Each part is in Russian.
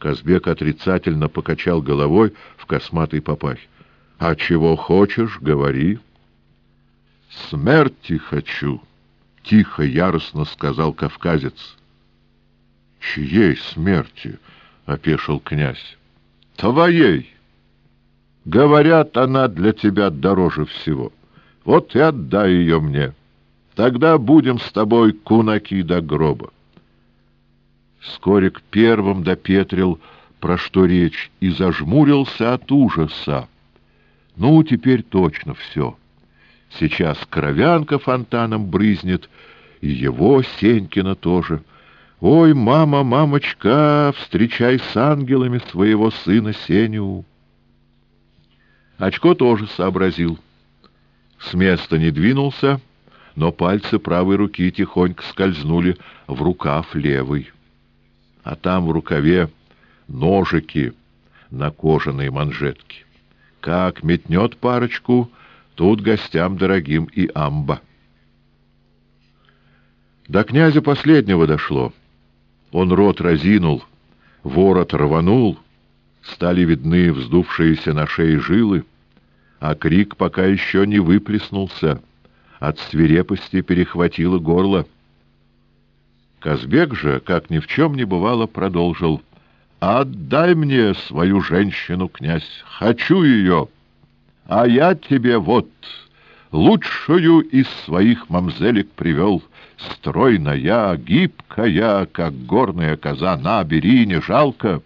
Казбек отрицательно покачал головой в косматой папахе. — А чего хочешь, говори. — Смерти хочу, — тихо, яростно сказал кавказец. — Чьей смерти? — опешил князь. — Твоей. Говорят, она для тебя дороже всего. Вот и отдай ее мне. Тогда будем с тобой кунаки до гроба. Скорик первым допетрил, про что речь, и зажмурился от ужаса. Ну, теперь точно все. Сейчас кровянка фонтаном брызнет, и его, Сенькина, тоже. Ой, мама, мамочка, встречай с ангелами своего сына Сеню. Очко тоже сообразил. С места не двинулся, но пальцы правой руки тихонько скользнули в рукав левой. А там в рукаве ножики на кожаной манжетке. Как метнет парочку, тут гостям дорогим и амба. До князя последнего дошло. Он рот разинул, ворот рванул, стали видны вздувшиеся на шее жилы, а крик пока еще не выплеснулся, от свирепости перехватило горло. Казбек же, как ни в чем не бывало, продолжил: «Отдай мне свою женщину, князь, хочу ее, а я тебе вот лучшую из своих мамзелек привел, стройная, гибкая, как горная коза, на, бери, не жалко».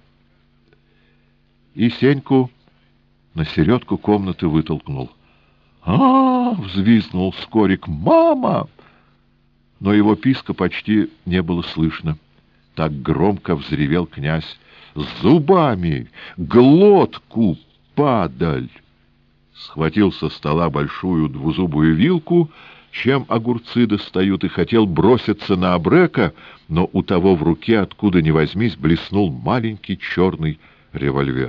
И Сеньку на середку комнаты вытолкнул. Взвизгнул Скорик. «Мама!» Но его писка почти не было слышно. Так громко взревел князь. «Зубами! Глотку, падаль!» Схватил со стола большую двузубую вилку, чем огурцы достают, и хотел броситься на Абрека, но у того в руке, откуда ни возьмись, блеснул маленький черный револьвер.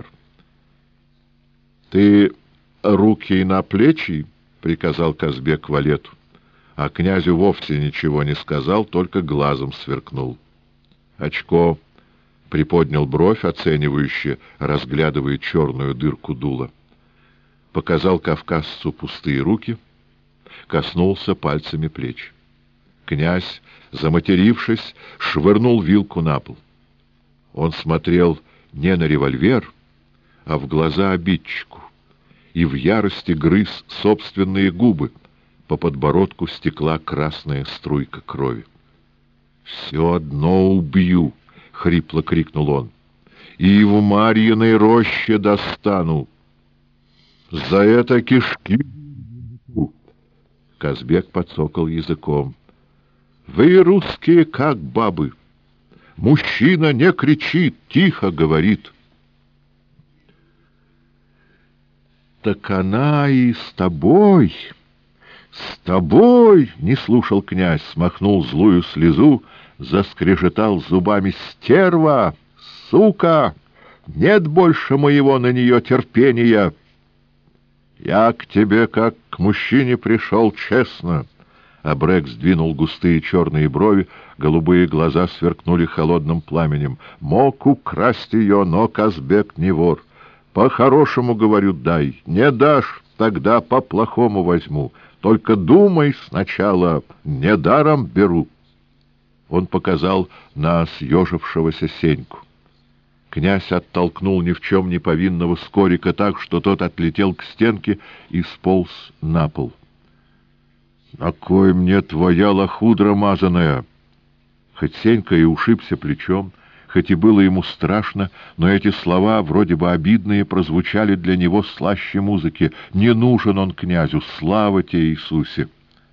«Ты руки на плечи?» — приказал Казбек валету, а князю вовсе ничего не сказал, только глазом сверкнул. Очко приподнял бровь, оценивающе разглядывая черную дырку дула. Показал кавказцу пустые руки, коснулся пальцами плеч. Князь, заматерившись, швырнул вилку на пол. Он смотрел не на револьвер, а в глаза обидчику, и в ярости грыз собственные губы. По подбородку стекла красная струйка крови. «Все одно убью!» — хрипло крикнул он. «И в Марьиной роще достану! За это кишки!» Казбек подсокал языком. «Вы, русские, как бабы! Мужчина не кричит, тихо говорит!» «Так она и с тобой!» «С тобой!» — не слушал князь, смахнул злую слезу, заскрежетал зубами: «Стерва! Сука! Нет больше моего на нее терпения! Я к тебе как к мужчине пришел честно!» Абрек сдвинул густые черные брови, голубые глаза сверкнули холодным пламенем. «Мог украсть ее, но Казбек не вор. По-хорошему, говорю, дай. Не дашь, тогда по-плохому возьму. Только думай сначала, недаром беру». Он показал на съежившегося Сеньку. Князь оттолкнул ни в чем не повинного Скорика так, что тот отлетел к стенке и сполз на пол. «На кой мне твоя лохудра мазаная?» Хоть Сенька и ушибся плечом, хоть и было ему страшно, но эти слова, вроде бы обидные, прозвучали для него слаще музыки. Не нужен он князю, слава тебе, Иисусе!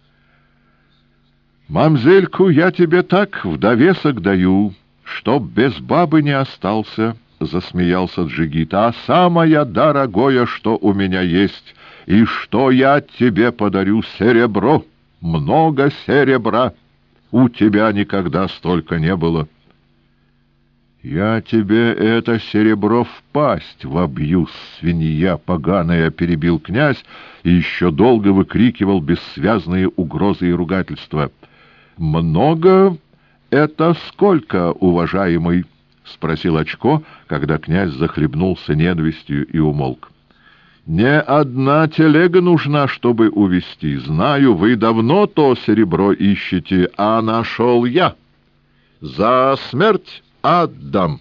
«Мамзельку я тебе так в довесок даю, чтоб без бабы не остался», — засмеялся Джигит. «А самое дорогое, что у меня есть, и что я тебе подарю, серебро, много серебра. У тебя никогда столько не было». «Я тебе это серебро в пасть вобью, свинья поганая!» — перебил князь и еще долго выкрикивал бессвязные угрозы и ругательства. «Много — это сколько, уважаемый?» — спросил Очко, когда князь захлебнулся ненавистью и умолк. — Не одна телега нужна, чтобы увезти. Знаю, вы давно то серебро ищете, а нашел я. За смерть отдам.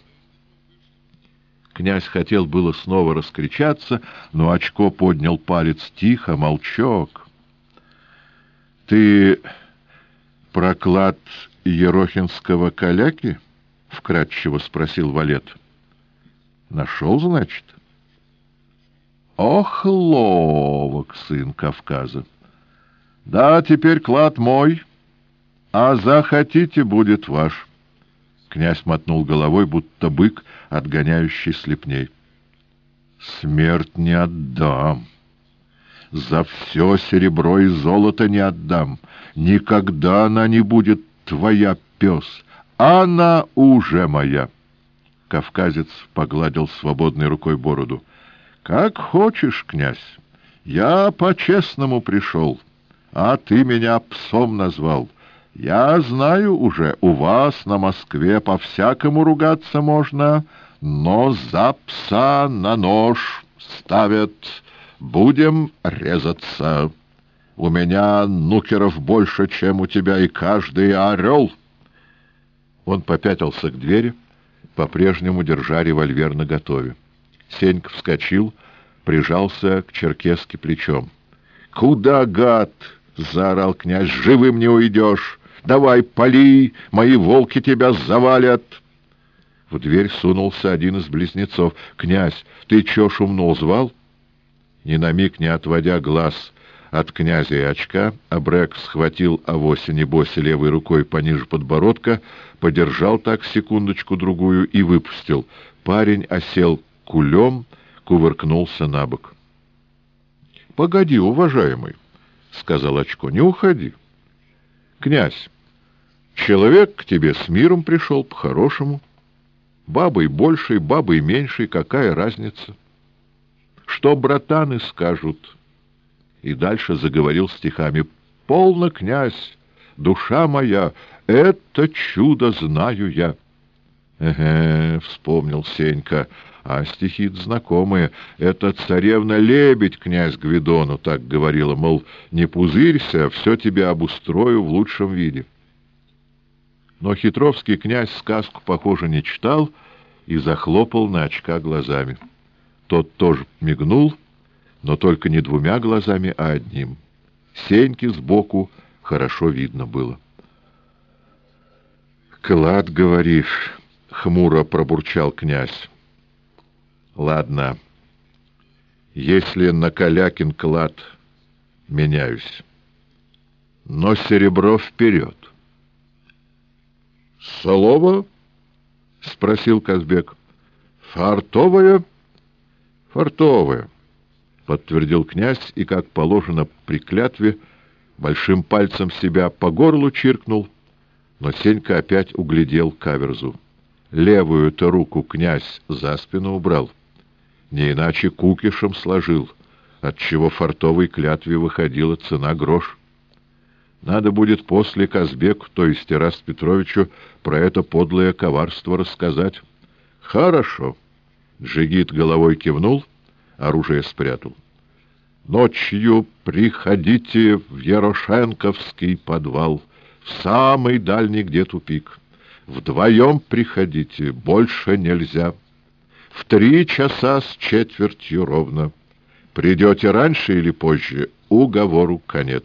Князь хотел было снова раскричаться, но Очко поднял палец. — Тихо, молчок. — Ты про клад ерохинского каляки? — вкратчиво спросил валет. — Нашел, значит? — Ох, ловок сын Кавказа! Да, теперь клад мой, а захотите, будет ваш. Князь мотнул головой, будто бык, отгоняющий слепней. Смерть не отдам. За все серебро и золото не отдам. Никогда она не будет твоя, пес. Она уже моя. Кавказец погладил свободной рукой бороду. — Как хочешь, князь. Я по-честному пришел, а ты меня псом назвал. Я знаю уже, у вас на Москве по-всякому ругаться можно, но за пса на нож ставят. Будем резаться. У меня нукеров больше, чем у тебя, и каждый орел. Он попятился к двери, по-прежнему держа револьвер наготове. Сенька вскочил, прижался к черкеске плечом. — Куда, гад? — заорал князь. — Живым не уйдешь! Давай, пали! Мои волки тебя завалят! В дверь сунулся один из близнецов. — Князь, ты чё шумно звал? Ни на миг не отводя глаз от князя и Очка, Абрек схватил авось-небось левой рукой пониже подбородка, подержал так секундочку-другую и выпустил. Парень осел кулем, кувыркнулся на бок. — Погоди, уважаемый, — сказал Очко, — не уходи. — Князь, человек к тебе с миром пришел, по-хорошему. Бабой большей, бабой меньшей, какая разница? Что братаны скажут? И дальше заговорил стихами. — Полно, князь, душа моя, это чудо знаю я. — Эге, — вспомнил Сенька, — а стихи-то знакомые. Это царевна-лебедь, князь Гвидону, так говорила, мол, не пузырься, все тебе обустрою в лучшем виде. Но хитровский князь сказку, похоже, не читал и захлопал на Очка глазами. Тот тоже мигнул, но только не двумя глазами, а одним. Сеньке сбоку хорошо видно было. — Клад, говоришь, — хмуро пробурчал князь. — Ладно, если на Калякин клад меняюсь, но серебро вперед. — Слово? — спросил Казбек. — Фартовое? — Фартовое, — подтвердил князь и, как положено при клятве, большим пальцем себя по горлу чиркнул, но Сенька опять углядел каверзу. Левую-то руку князь за спину убрал, не иначе кукишем сложил, отчего фартовой клятве выходила цена грош. Надо будет после Казбеку, то есть Ираст Петровичу, про это подлое коварство рассказать. — Хорошо. Джигит головой кивнул, оружие спрятал. — Ночью приходите в Ярошенковский подвал, в самый дальний, где тупик. Вдвоем приходите, больше нельзя. В 3 часа с четвертью ровно. Придете раньше или позже, уговору конец.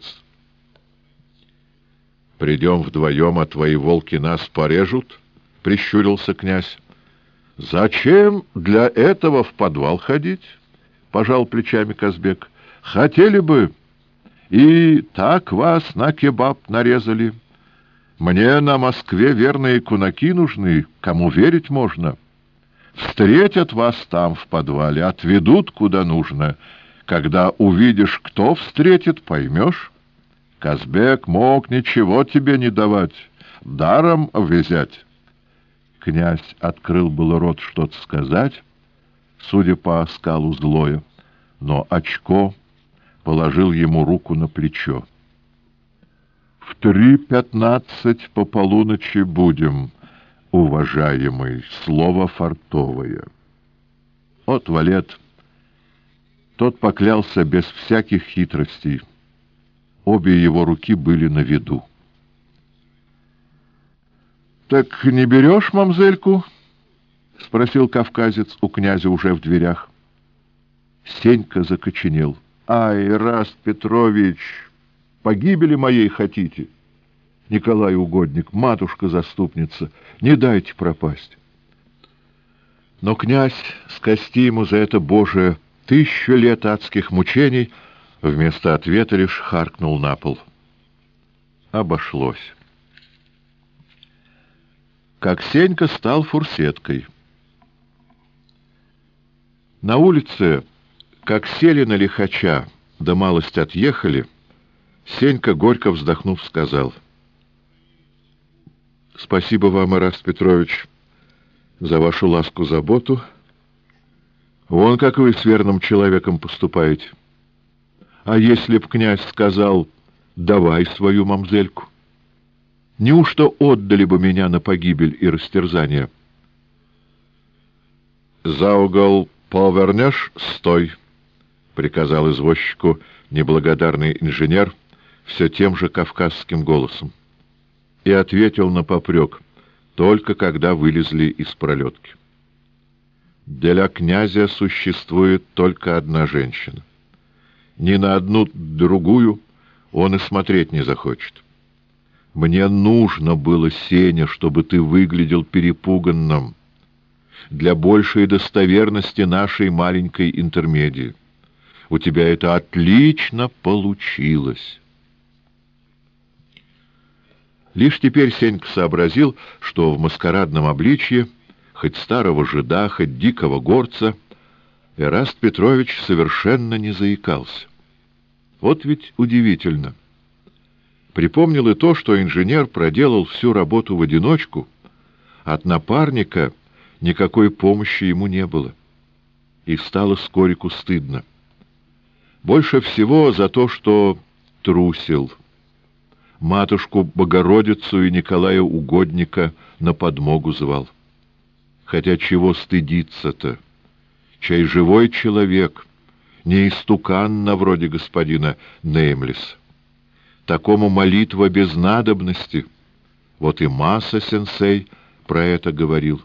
— Придем вдвоем, а твои волки нас порежут? — прищурился князь. — Зачем для этого в подвал ходить? — пожал плечами Казбек. — Хотели бы, и так вас на кебаб нарезали. Мне на Москве верные кунаки нужны, кому верить можно. Встретят вас там в подвале, отведут куда нужно. Когда увидишь, кто встретит, поймешь. Казбек мог ничего тебе не давать, даром взять. Князь открыл было рот что-то сказать, судя по оскалу злое, но Очко положил ему руку на плечо. — В 3:15 по полуночи будем. уважаемый, слово фартовое. От Валет, тот поклялся без всяких хитростей. Обе его руки были на виду. — Так не берешь мамзельку? — спросил кавказец у князя уже в дверях. Сенька закоченел. — Ай, Раст Петрович, погибели моей хотите? Николай угодник, матушка-заступница, не дайте пропасть. Но князь, скости ему за это, Боже, 1000 лет адских мучений, вместо ответа лишь харкнул на пол. Обошлось. Как Сенька стал фурсеткой. На улице, как сели на лихача, да малость отъехали, Сенька, горько вздохнув, сказал: «Спасибо вам, Ираст Петрович, за вашу ласку-заботу. Вон как вы с верным человеком поступаете. А если б князь сказал: давай свою мамзельку, неужто отдали бы меня на погибель и растерзание?» «За угол повернешь, стой!» — приказал извозчику неблагодарный инженер все тем же кавказским голосом. И ответил напопрек, только когда вылезли из пролетки: «Для князя существует только одна женщина. Ни на одну другую он и смотреть не захочет. Мне нужно было, Сеня, чтобы ты выглядел перепуганным, для большей достоверности нашей маленькой интермедии. У тебя это отлично получилось». Лишь теперь Сенька сообразил, что в маскарадном обличье, хоть старого жида, хоть дикого горца, Эраст Петрович совершенно не заикался. Вот ведь удивительно. Припомнил и то, что инженер проделал всю работу в одиночку, от напарника никакой помощи ему не было. И стало Скорику стыдно. Больше всего за то, что трусил. Матушку Богородицу и Николая Угодника на подмогу звал. Хотя чего стыдиться-то? Чай живой человек, не истукан на вроде господина Неймлиса. Такому молитва без надобности. Вот и Маса-сенсей про это говорил.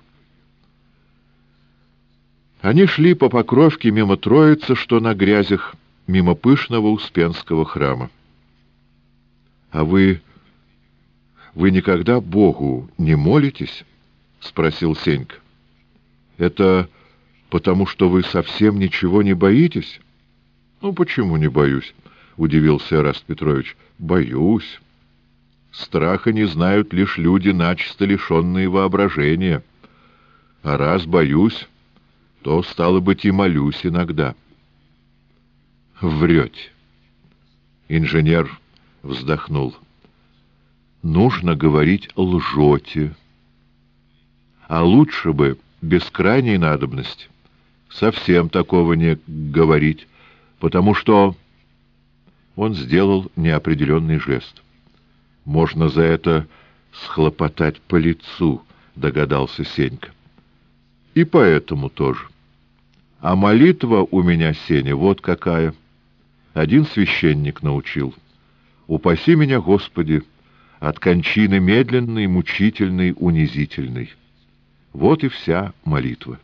Они шли по Покровке мимо Троицы, что на грязях, мимо пышного Успенского храма. — А вы никогда Богу не молитесь? — спросил Сенька. — Это потому, что вы совсем ничего не боитесь? — Ну, почему не боюсь? — удивился Эраст Петрович. — Боюсь. Страха не знают лишь люди, начисто лишенные воображения. А раз боюсь, то, стало быть, и молюсь иногда. — Врете. Инженер вздохнул. Нужно говорить лжете. А лучше бы, без крайней надобности, совсем такого не говорить, потому что... Он сделал неопределенный жест. Можно за это схлопотать по лицу, догадался Сенька. И поэтому тоже. А молитва у меня, Сеня, вот какая. Один священник научил. Упаси меня, Господи, от кончины медленной, мучительной, унизительной. Вот и вся молитва.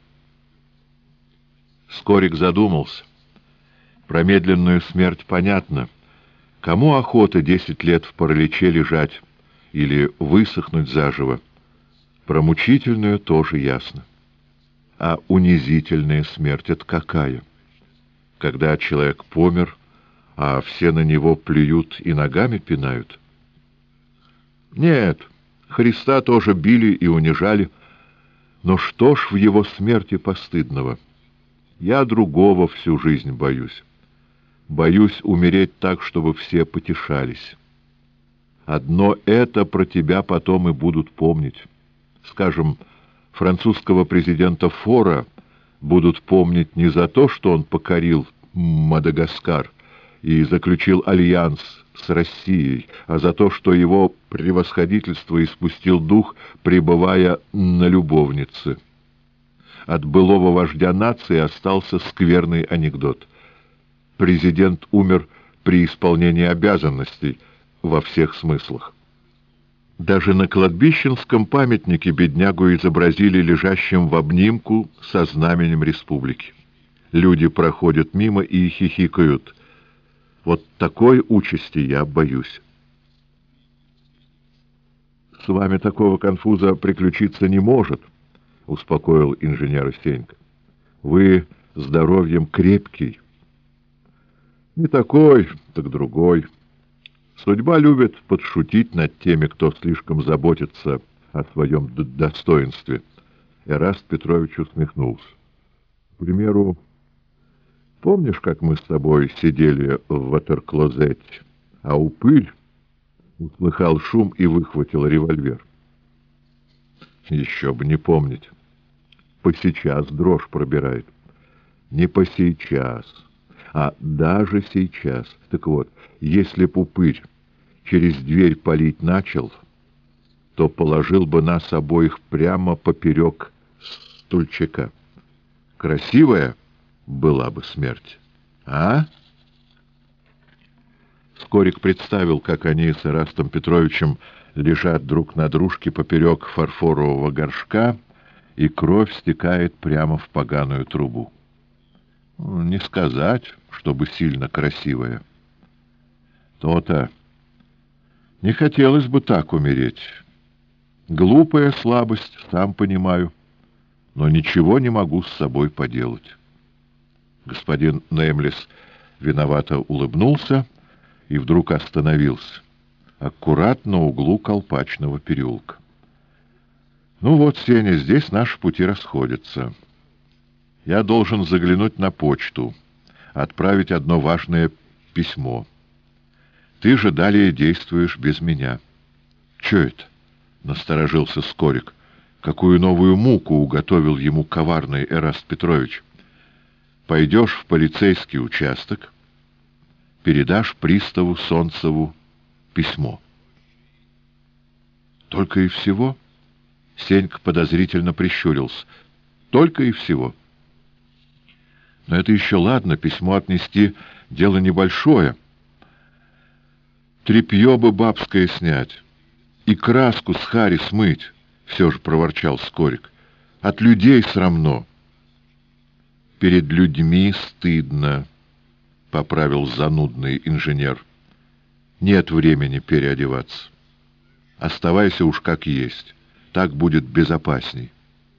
Скорик задумался. Про медленную смерть понятно. Кому охота 10 лет в параличе лежать или высохнуть заживо? Про мучительную тоже ясно. А унизительная смерть — это какая? Когда человек помер, а все на него плюют и ногами пинают? Нет, Христа тоже били и унижали. Но что ж в его смерти постыдного? Я другого всю жизнь боюсь. Боюсь умереть так, чтобы все потешались. Одно это про тебя потом и будут помнить. Скажем, французского президента Фора будут помнить не за то, что он покорил Мадагаскар и заключил альянс с Россией, а за то, что его превосходительство испустил дух, пребывая на любовнице. От былого вождя нации остался скверный анекдот. Президент умер при исполнении обязанностей во всех смыслах. Даже на кладбищенском памятнике беднягу изобразили лежащим в обнимку со знаменем республики. Люди проходят мимо и хихикают. Вот такой участи я боюсь. — С вами такого конфуза приключиться не может, — успокоил инженера Сенька. — Вы здоровьем крепкий. — Не такой, так другой. Судьба любит подшутить над теми, кто слишком заботится о своем достоинстве. Эраст Петрович усмехнулся. — К примеру, помнишь, как мы с тобой сидели в ватерклозете, а Упырь услыхал шум и выхватил револьвер? Еще бы не помнить. По сейчас дрожь пробирает. Не по сейчас, а даже сейчас. Так вот, если б Упырь через дверь палить начал, то положил бы нас обоих прямо поперек стульчака. Красивая была бы смерть. А? Скорик представил, как они с Эрастом Петровичем лежат друг на дружке поперек фарфорового горшка, и кровь стекает прямо в поганую трубу. Не сказать, чтобы сильно красивая. То-то. Не хотелось бы так умереть. Глупая слабость, сам понимаю, но ничего не могу с собой поделать. Господин Неймлес виновато улыбнулся и вдруг остановился, аккуратно на углу Колпачного переулка. Ну вот, Сеня, здесь наши пути расходятся. Я должен заглянуть на почту, отправить одно важное письмо. Ты же далее действуешь без меня. — Чё это? — насторожился Скорик. Какую новую муку уготовил ему коварный Эраст Петрович? — Пойдешь в полицейский участок, передашь приставу Солнцеву письмо. — Только и всего? — Сенька подозрительно прищурился. — Только и всего. — Но это еще ладно, письмо отнести — дело небольшое. Тряпье бы бабское снять и краску с хари смыть, — все же проворчал Скорик. — От людей срамно. — Перед людьми стыдно, — поправил занудный инженер. — Нет времени переодеваться. Оставайся уж как есть, так будет безопасней.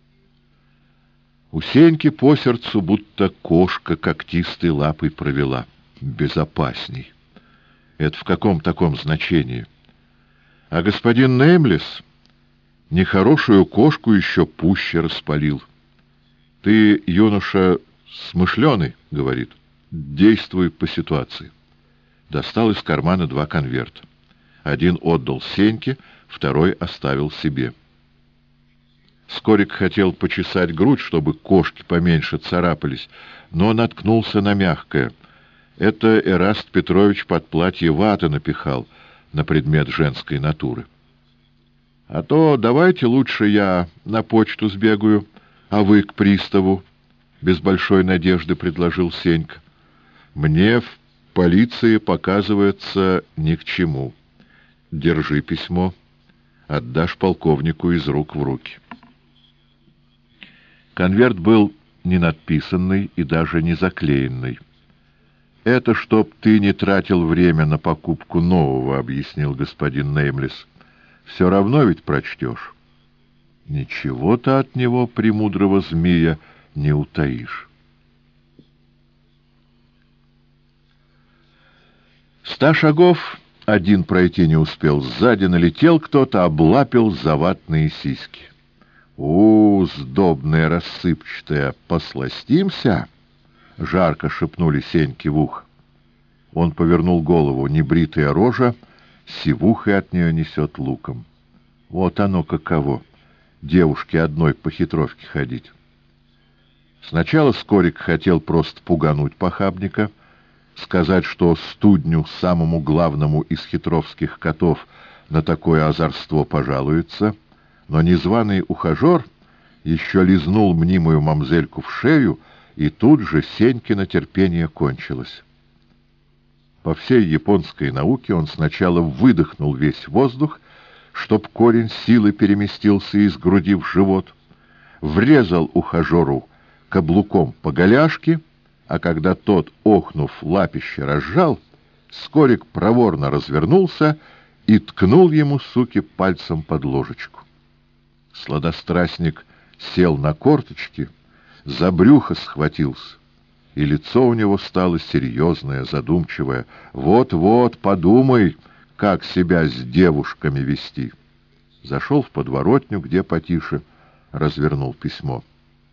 У Сеньки по сердцу будто кошка когтистой лапой провела. Безопасней. Это в каком таком значении? А господин Неймлес нехорошую кошку еще пуще распалил. Ты, юноша, смышленый, — говорит, — действуй по ситуации. Достал из кармана 2 конверта. Один отдал Сеньке, второй оставил себе. Скорик хотел почесать грудь, чтобы кошки поменьше царапались, но наткнулся на мягкое. Это Эраст Петрович под платье ваты напихал на предмет женской натуры. — А то давайте лучше я на почту сбегаю, а вы к приставу, — без большой надежды предложил Сенька. — Мне в полиции показывается ни к чему. Держи письмо, отдашь полковнику из рук в руки. Конверт был не надписанный и даже не заклеенный. «Это чтоб ты не тратил время на покупку нового», — объяснил господин Неймлес. «Все равно ведь прочтешь. Ничего-то от него, премудрого змея, не утаишь». 100 шагов один пройти не успел. Сзади налетел кто-то, облапил заватные сиськи. Сдобная рассыпчатая, посластимся?» — жарко шепнули Сеньке в ухо. Он повернул голову. Небритая рожа, сивухой от нее несет луком. Вот оно каково, девушке одной по хитровке ходить. Сначала Скорик хотел просто пугануть похабника, сказать, что студню, самому главному из хитровских котов, на такое озорство пожалуется, но незваный ухажер еще лизнул мнимую мамзельку в шею, и тут же Сенькино терпение кончилось. По всей японской науке он сначала выдохнул весь воздух, чтоб корень силы переместился из груди в живот, врезал ухажеру каблуком по голяшке, а когда тот, охнув, лапище разжал, Скорик проворно развернулся и ткнул ему, суки, пальцем под ложечку. Сладострастник сел на корточки, за брюхо схватился, и лицо у него стало серьезное, задумчивое. «Вот-вот, подумай, как себя с девушками вести». Зашел в подворотню, где потише, развернул письмо.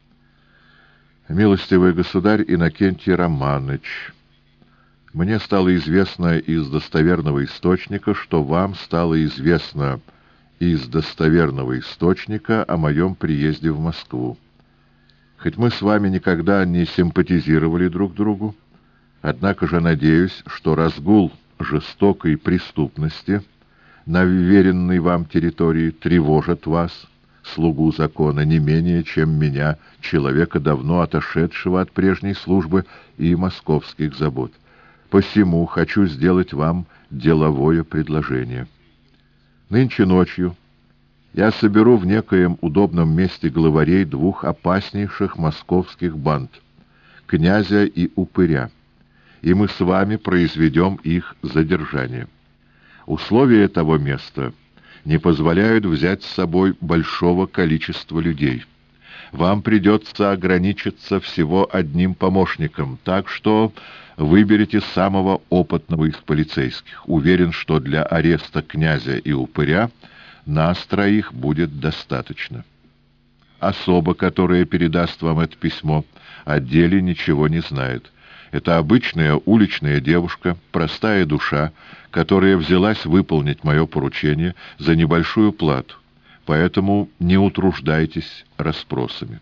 «Милостивый государь Иннокентий Романыч, мне стало известно из достоверного источника, что вам стало известно из достоверного источника о моем приезде в Москву. Хоть мы с вами никогда не симпатизировали друг другу, однако же надеюсь, что разгул жестокой преступности на вверенной вам территории тревожит вас, слугу закона, не менее, чем меня, человека, давно отошедшего от прежней службы и московских забот. Посему хочу сделать вам деловое предложение. Нынче ночью я соберу в некоем удобном месте главарей двух опаснейших московских банд — князя и упыря, и мы с вами произведем их задержание. Условия того места не позволяют взять с собой большого количества людей. Вам придется ограничиться всего одним помощником, так что выберите самого опытного из полицейских. Уверен, что для ареста князя и упыря нас троих будет достаточно. Особа, которая передаст вам это письмо, о деле ничего не знает. Это обычная уличная девушка, простая душа, которая взялась выполнить мое поручение за небольшую плату, поэтому не утруждайтесь расспросами.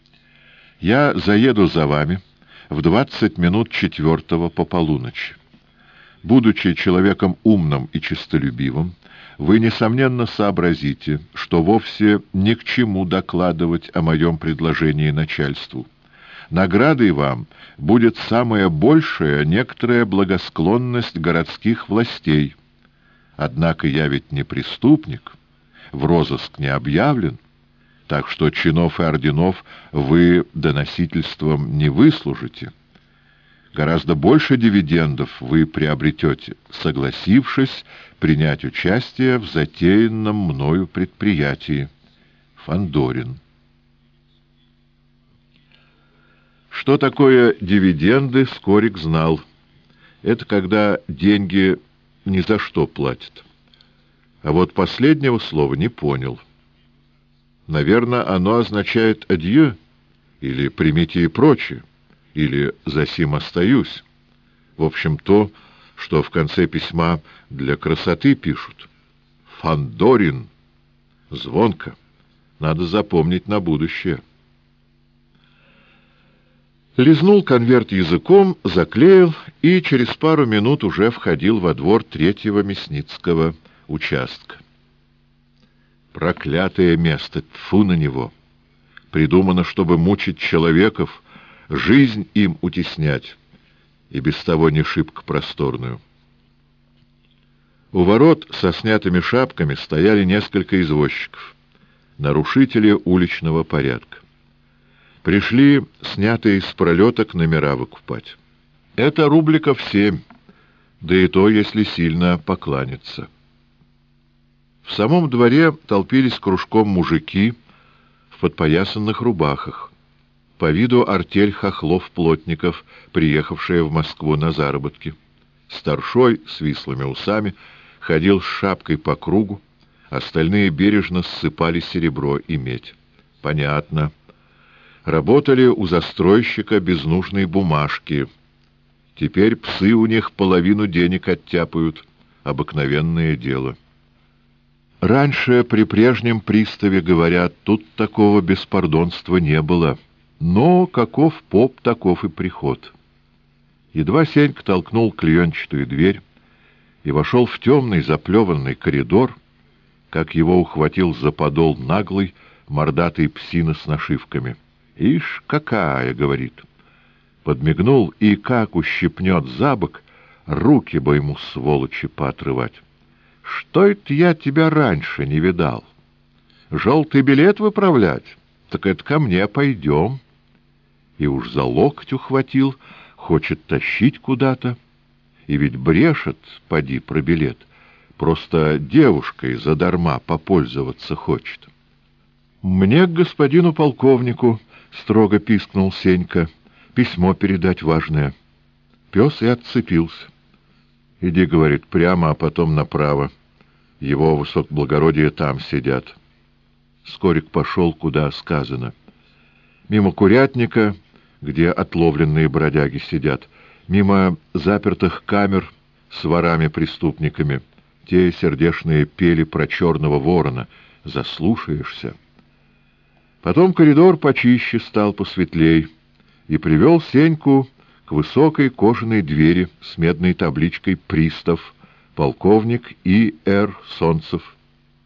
Я заеду за вами в 20 минут 4 по полуночи. Будучи человеком умным и честолюбивым, вы, несомненно, сообразите, что вовсе ни к чему докладывать о моем предложении начальству. Наградой вам будет самая большая некоторая благосклонность городских властей. Однако я ведь не преступник, в розыск не объявлен, так что чинов и орденов вы доносительством не выслужите. Гораздо больше дивидендов вы приобретете, согласившись принять участие в затеянном мною предприятии. Фандорин. Что такое дивиденды, Скорик знал. Это когда деньги ни за что платят. А вот последнего слова не понял. Наверное, оно означает «адьё» или «примите и прочее», или «за сим остаюсь». В общем, то, что в конце письма для красоты пишут. Фандорин. Звонко. Надо запомнить на будущее. Лизнул конверт языком, заклеил и через пару минут уже входил во двор 3-го Мясницкого участка. Проклятое место, тьфу на него! Придумано, чтобы мучить человеков, жизнь им утеснять, и без того не шибко просторную. У ворот со снятыми шапками стояли несколько извозчиков, нарушители уличного порядка. Пришли снятые с пролеток номера выкупать. Это рубликов 7, да и то, если сильно покланяться. В самом дворе толпились кружком мужики в подпоясанных рубахах. По виду артель хохлов-плотников, приехавшая в Москву на заработки. Старшой с вислыми усами ходил с шапкой по кругу, остальные бережно ссыпали серебро и медь. Понятно. Работали у застройщика без нужной бумажки. Теперь псы у них половину денег оттяпают. Обыкновенное дело. Раньше при прежнем приставе, говорят, тут такого беспардонства не было. Но каков поп, таков и приход. Едва Сенька толкнул клеенчатую дверь и вошел в темный заплеванный коридор, как его ухватил за подол наглый, мордатый псина с нашивками. «Ишь, какая!» — говорит. Подмигнул, и как ущипнет за бок, руки бы ему, сволочи, поотрывать. «Что это я тебя раньше не видал? Желтый билет выправлять? Так это ко мне пойдем». И уж за локоть ухватил, хочет тащить куда-то. И ведь брешет, поди, про билет. Просто девушкой задарма попользоваться хочет. «Мне к господину полковнику», — строго пискнул Сенька, — «письмо передать важное». Пес и отцепился. «Иди, — говорит, — прямо, а потом направо. Его высокоблагородие там сидят». Скорик пошел, куда сказано. Мимо курятника, где отловленные бродяги сидят, мимо запертых камер с ворами-преступниками. Те сердешные пели про черного ворона. Заслушаешься. Потом коридор почище стал, посветлей, и привел Сеньку к высокой кожаной двери с медной табличкой «Пристав, полковник И.Р. Солнцев».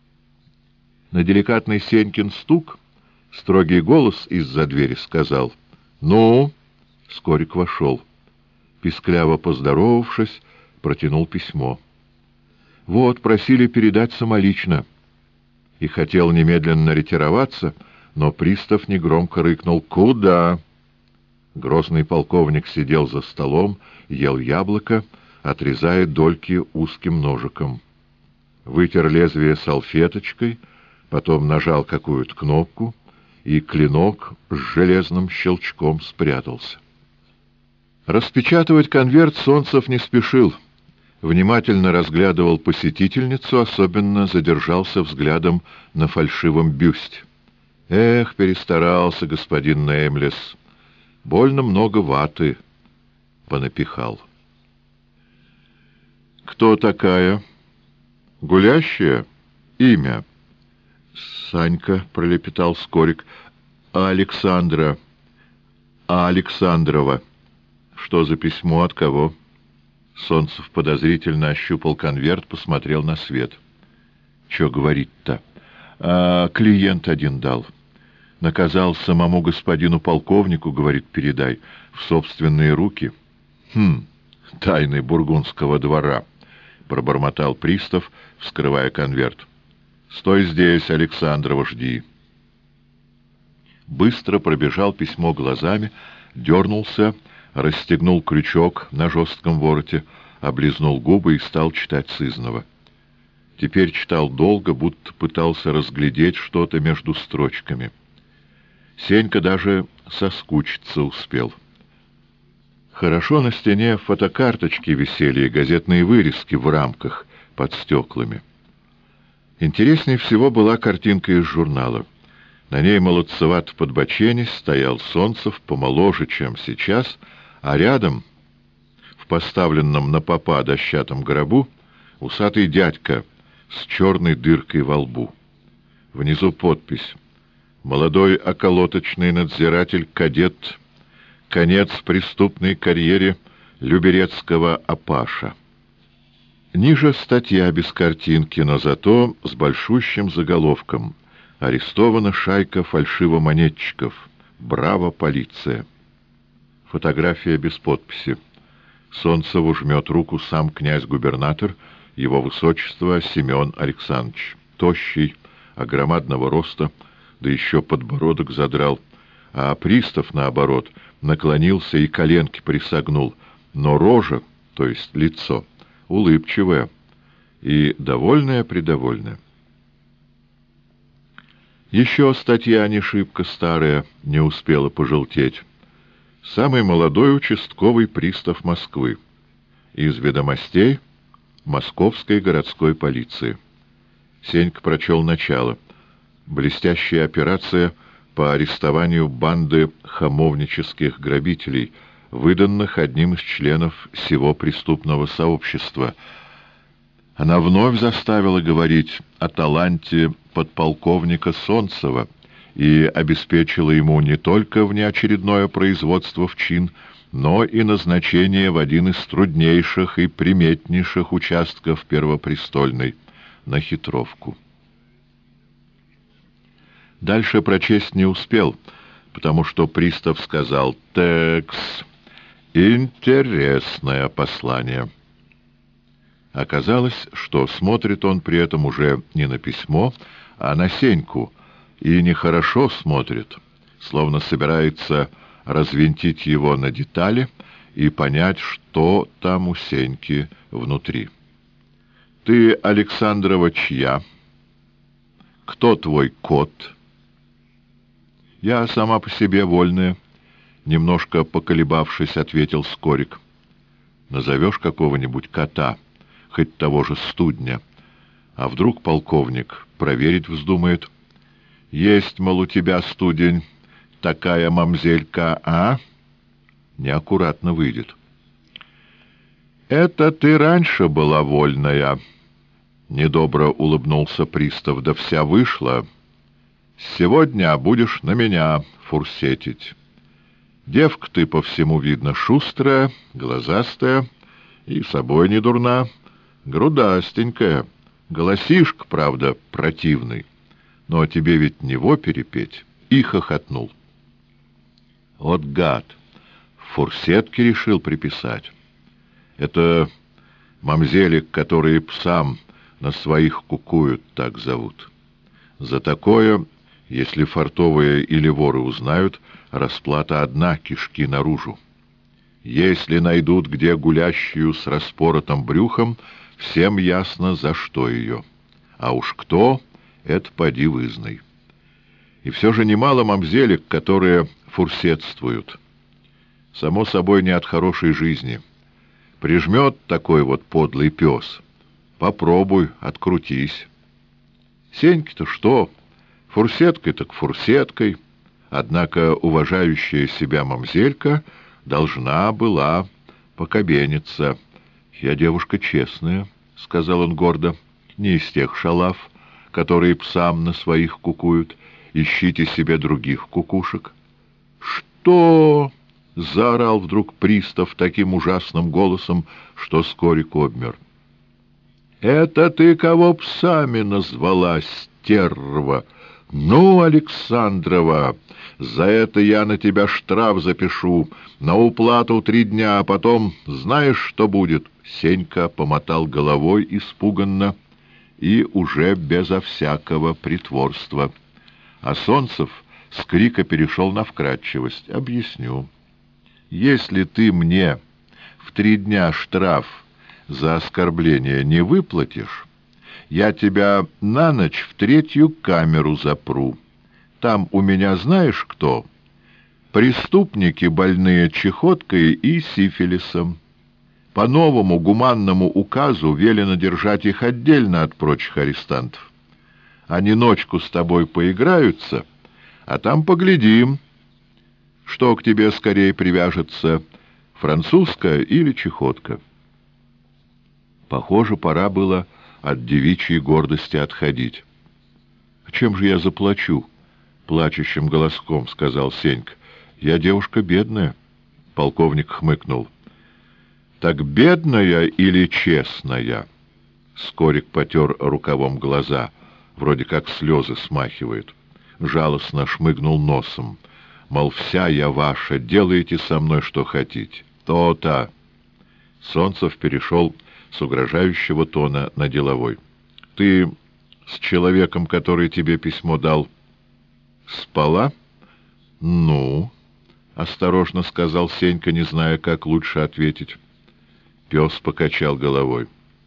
На деликатный Сенькин стук строгий голос из-за двери сказал: «Ну?» Скорик вошел. Пискляво поздоровавшись, протянул письмо. «Вот, просили передать самолично». И хотел немедленно ретироваться, но пристав негромко рыкнул: «Куда?» Грозный полковник сидел за столом, ел яблоко, отрезая дольки узким ножиком. Вытер лезвие салфеточкой, потом нажал какую-то кнопку, и клинок с железным щелчком спрятался. Распечатывать конверт Солнцев не спешил. Внимательно разглядывал посетительницу, особенно задержался взглядом на фальшивом бюсте. Эх, перестарался господин Неймлес. Больно много ваты понапихал. «Кто такая?» «Гулящая? Имя?» «Санька», — пролепетал Скорик. «А Александра?» «А Александрова?» «Что за письмо? От кого?» Солнцев подозрительно ощупал конверт, посмотрел на свет. «Чё говорить-то?» «Клиент один дал. Наказал самому господину полковнику, — говорит, — передай, в собственные руки». Тайны бургундского двора», — пробормотал пристав, вскрывая конверт. «Стой здесь, Александрова, жди». Быстро пробежал письмо глазами, дернулся, расстегнул крючок на жестком вороте, облизнул губы и стал читать сызнова. Теперь читал долго, будто пытался разглядеть что-то между строчками. Сенька даже соскучиться успел. Хорошо на стене фотокарточки висели и газетные вырезки в рамках под стеклами. Интереснее всего была картинка из журнала. На ней молодцевато подбоченясь стоял Солнцев, помоложе, чем сейчас, а рядом, в поставленном на попа дощатом гробу, усатый дядька с черной дыркой во лбу. Внизу подпись: «Молодой околоточный надзиратель-кадет. Конец преступной карьере люберецкого апаша». Ниже статья без картинки, но зато с большущим заголовком: «Арестована шайка фальшивомонетчиков. Браво, полиция!» Фотография без подписи. Солнцеву жмет руку сам князь-губернатор, его высочество Семен Александрович. Тощий, громадного роста, да еще подбородок задрал, а пристав, наоборот, наклонился и коленки присогнул, но рожа, то есть лицо, улыбчивое и довольное-предовольное. Еще статья не шибко старая, не успела пожелтеть. Самый молодой участковый пристав Москвы. Из ведомостей Московской городской полиции. Сенька прочел начало. Блестящая операция по арестованию банды хамовнических грабителей, выданных одним из членов сего преступного сообщества. Она вновь заставила говорить о таланте подполковника Солнцева и обеспечила ему не только внеочередное производство в чин, но и назначение в один из труднейших и приметнейших участков Первопрестольной — на Хитровку. Дальше прочесть не успел, потому что пристав сказал: «Текс, интересное послание». Оказалось, что смотрит он при этом уже не на письмо, а на Сеньку, и нехорошо смотрит, словно собирается развинтить его на детали и понять, что там у Сеньки внутри. «Ты, Александрова, чья? Кто твой кот?» «Я сама по себе вольная», — немножко поколебавшись, ответил Скорик. «Назовешь какого-нибудь кота, хоть того же Студня, а вдруг полковник проверить вздумает? Есть, мол, у тебя, Студень, такая мамзелька, а?» Неаккуратно выйдет. «Это ты раньше была вольная», — недобро улыбнулся пристав, — «да вся вышла. Сегодня будешь на меня фурсетить. Девка ты, по всему видно, шустрая, глазастая и собой не дурна, грудастенькая, голосишка, правда, противный, но тебе ведь не в опере петь». И хохотнул. Вот гад, в фурсетке решил приписать. Это мамзелек, которые псам на своих кукуют, так зовут. За такое, если фартовые или воры узнают, расплата одна — кишки наружу. Если найдут где гулящую с распоротым брюхом, всем ясно, за что ее. А уж кто — это поди вызнай. И все же немало мамзелек, которые фурсетствуют. Само собой, не от хорошей жизни. Прижмет такой вот подлый пес. Попробуй, открутись. Сеньки-то что? Фурсеткой так фурсеткой. Однако уважающая себя мамзелька должна была покобениться. «Я девушка честная», — сказал он гордо, — «не из тех шалав, которые псам на своих кукуют. Ищите себе других кукушек». «Что?» — заорал вдруг пристав таким ужасным голосом, что Скорик обмер. «Это ты кого псами назвала, стерва? Ну, Александрова, за это я на тебя штраф запишу, на уплату 3 дня, а потом знаешь, что будет?» Сенька помотал головой испуганно и уже безо всякого притворства. А Солнцев с крика перешел на вкратчивость. «Объясню. Если ты мне в 3 дня штраф за оскорбление не выплатишь, я тебя на ночь в 3-ю камеру запру. Там у меня знаешь кто? Преступники, больные чехоткой и сифилисом. По новому гуманному указу велено держать их отдельно от прочих арестантов. Они ночку с тобой поиграются, а там поглядим, что к тебе скорее привяжется, французская или чехотка». Похоже, пора было от девичьей гордости отходить. «Чем же я заплачу?» — плачущим голоском сказал Сенька. «Я девушка бедная». Полковник хмыкнул. «Так бедная или честная?» Скорик потер рукавом глаза, вроде как слезы смахивает. Жалостно шмыгнул носом. Мол, вся я ваша, делайте со мной что хотите. То-то. Солнцев перешел с угрожающего тона на деловой. «Ты с человеком, который тебе письмо дал, спала?» «Ну?» — осторожно сказал Сенька, не зная, как лучше ответить. Пес покачал головой.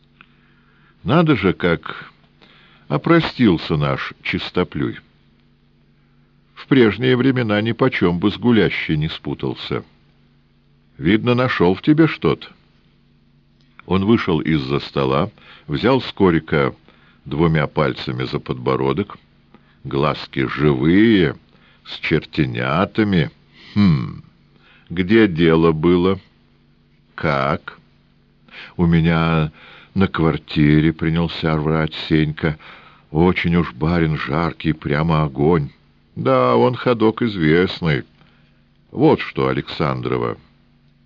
«Надо же, как опростился наш чистоплюй. В прежние времена нипочем бы с гулящей не спутался. Видно, нашел в тебе что-то». Он вышел из-за стола, взял Скорика 2 пальцами за подбородок. Глазки живые, с чертенятами. Где дело было? Как? У меня на квартире, принялся врать Сенька. Очень уж барин жаркий, прямо огонь. Да, он ходок известный. Вот что, Александрова,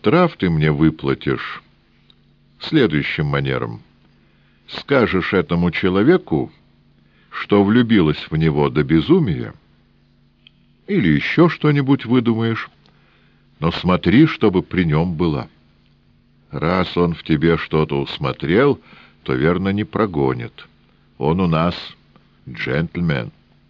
штраф ты мне выплатишь следующим манером. Скажешь этому человеку, что влюбилась в него до безумия, или еще что-нибудь выдумаешь, но смотри, чтобы при нем была. Раз он в тебе что-то усмотрел, то, верно, не прогонит. Он у нас джентльмен.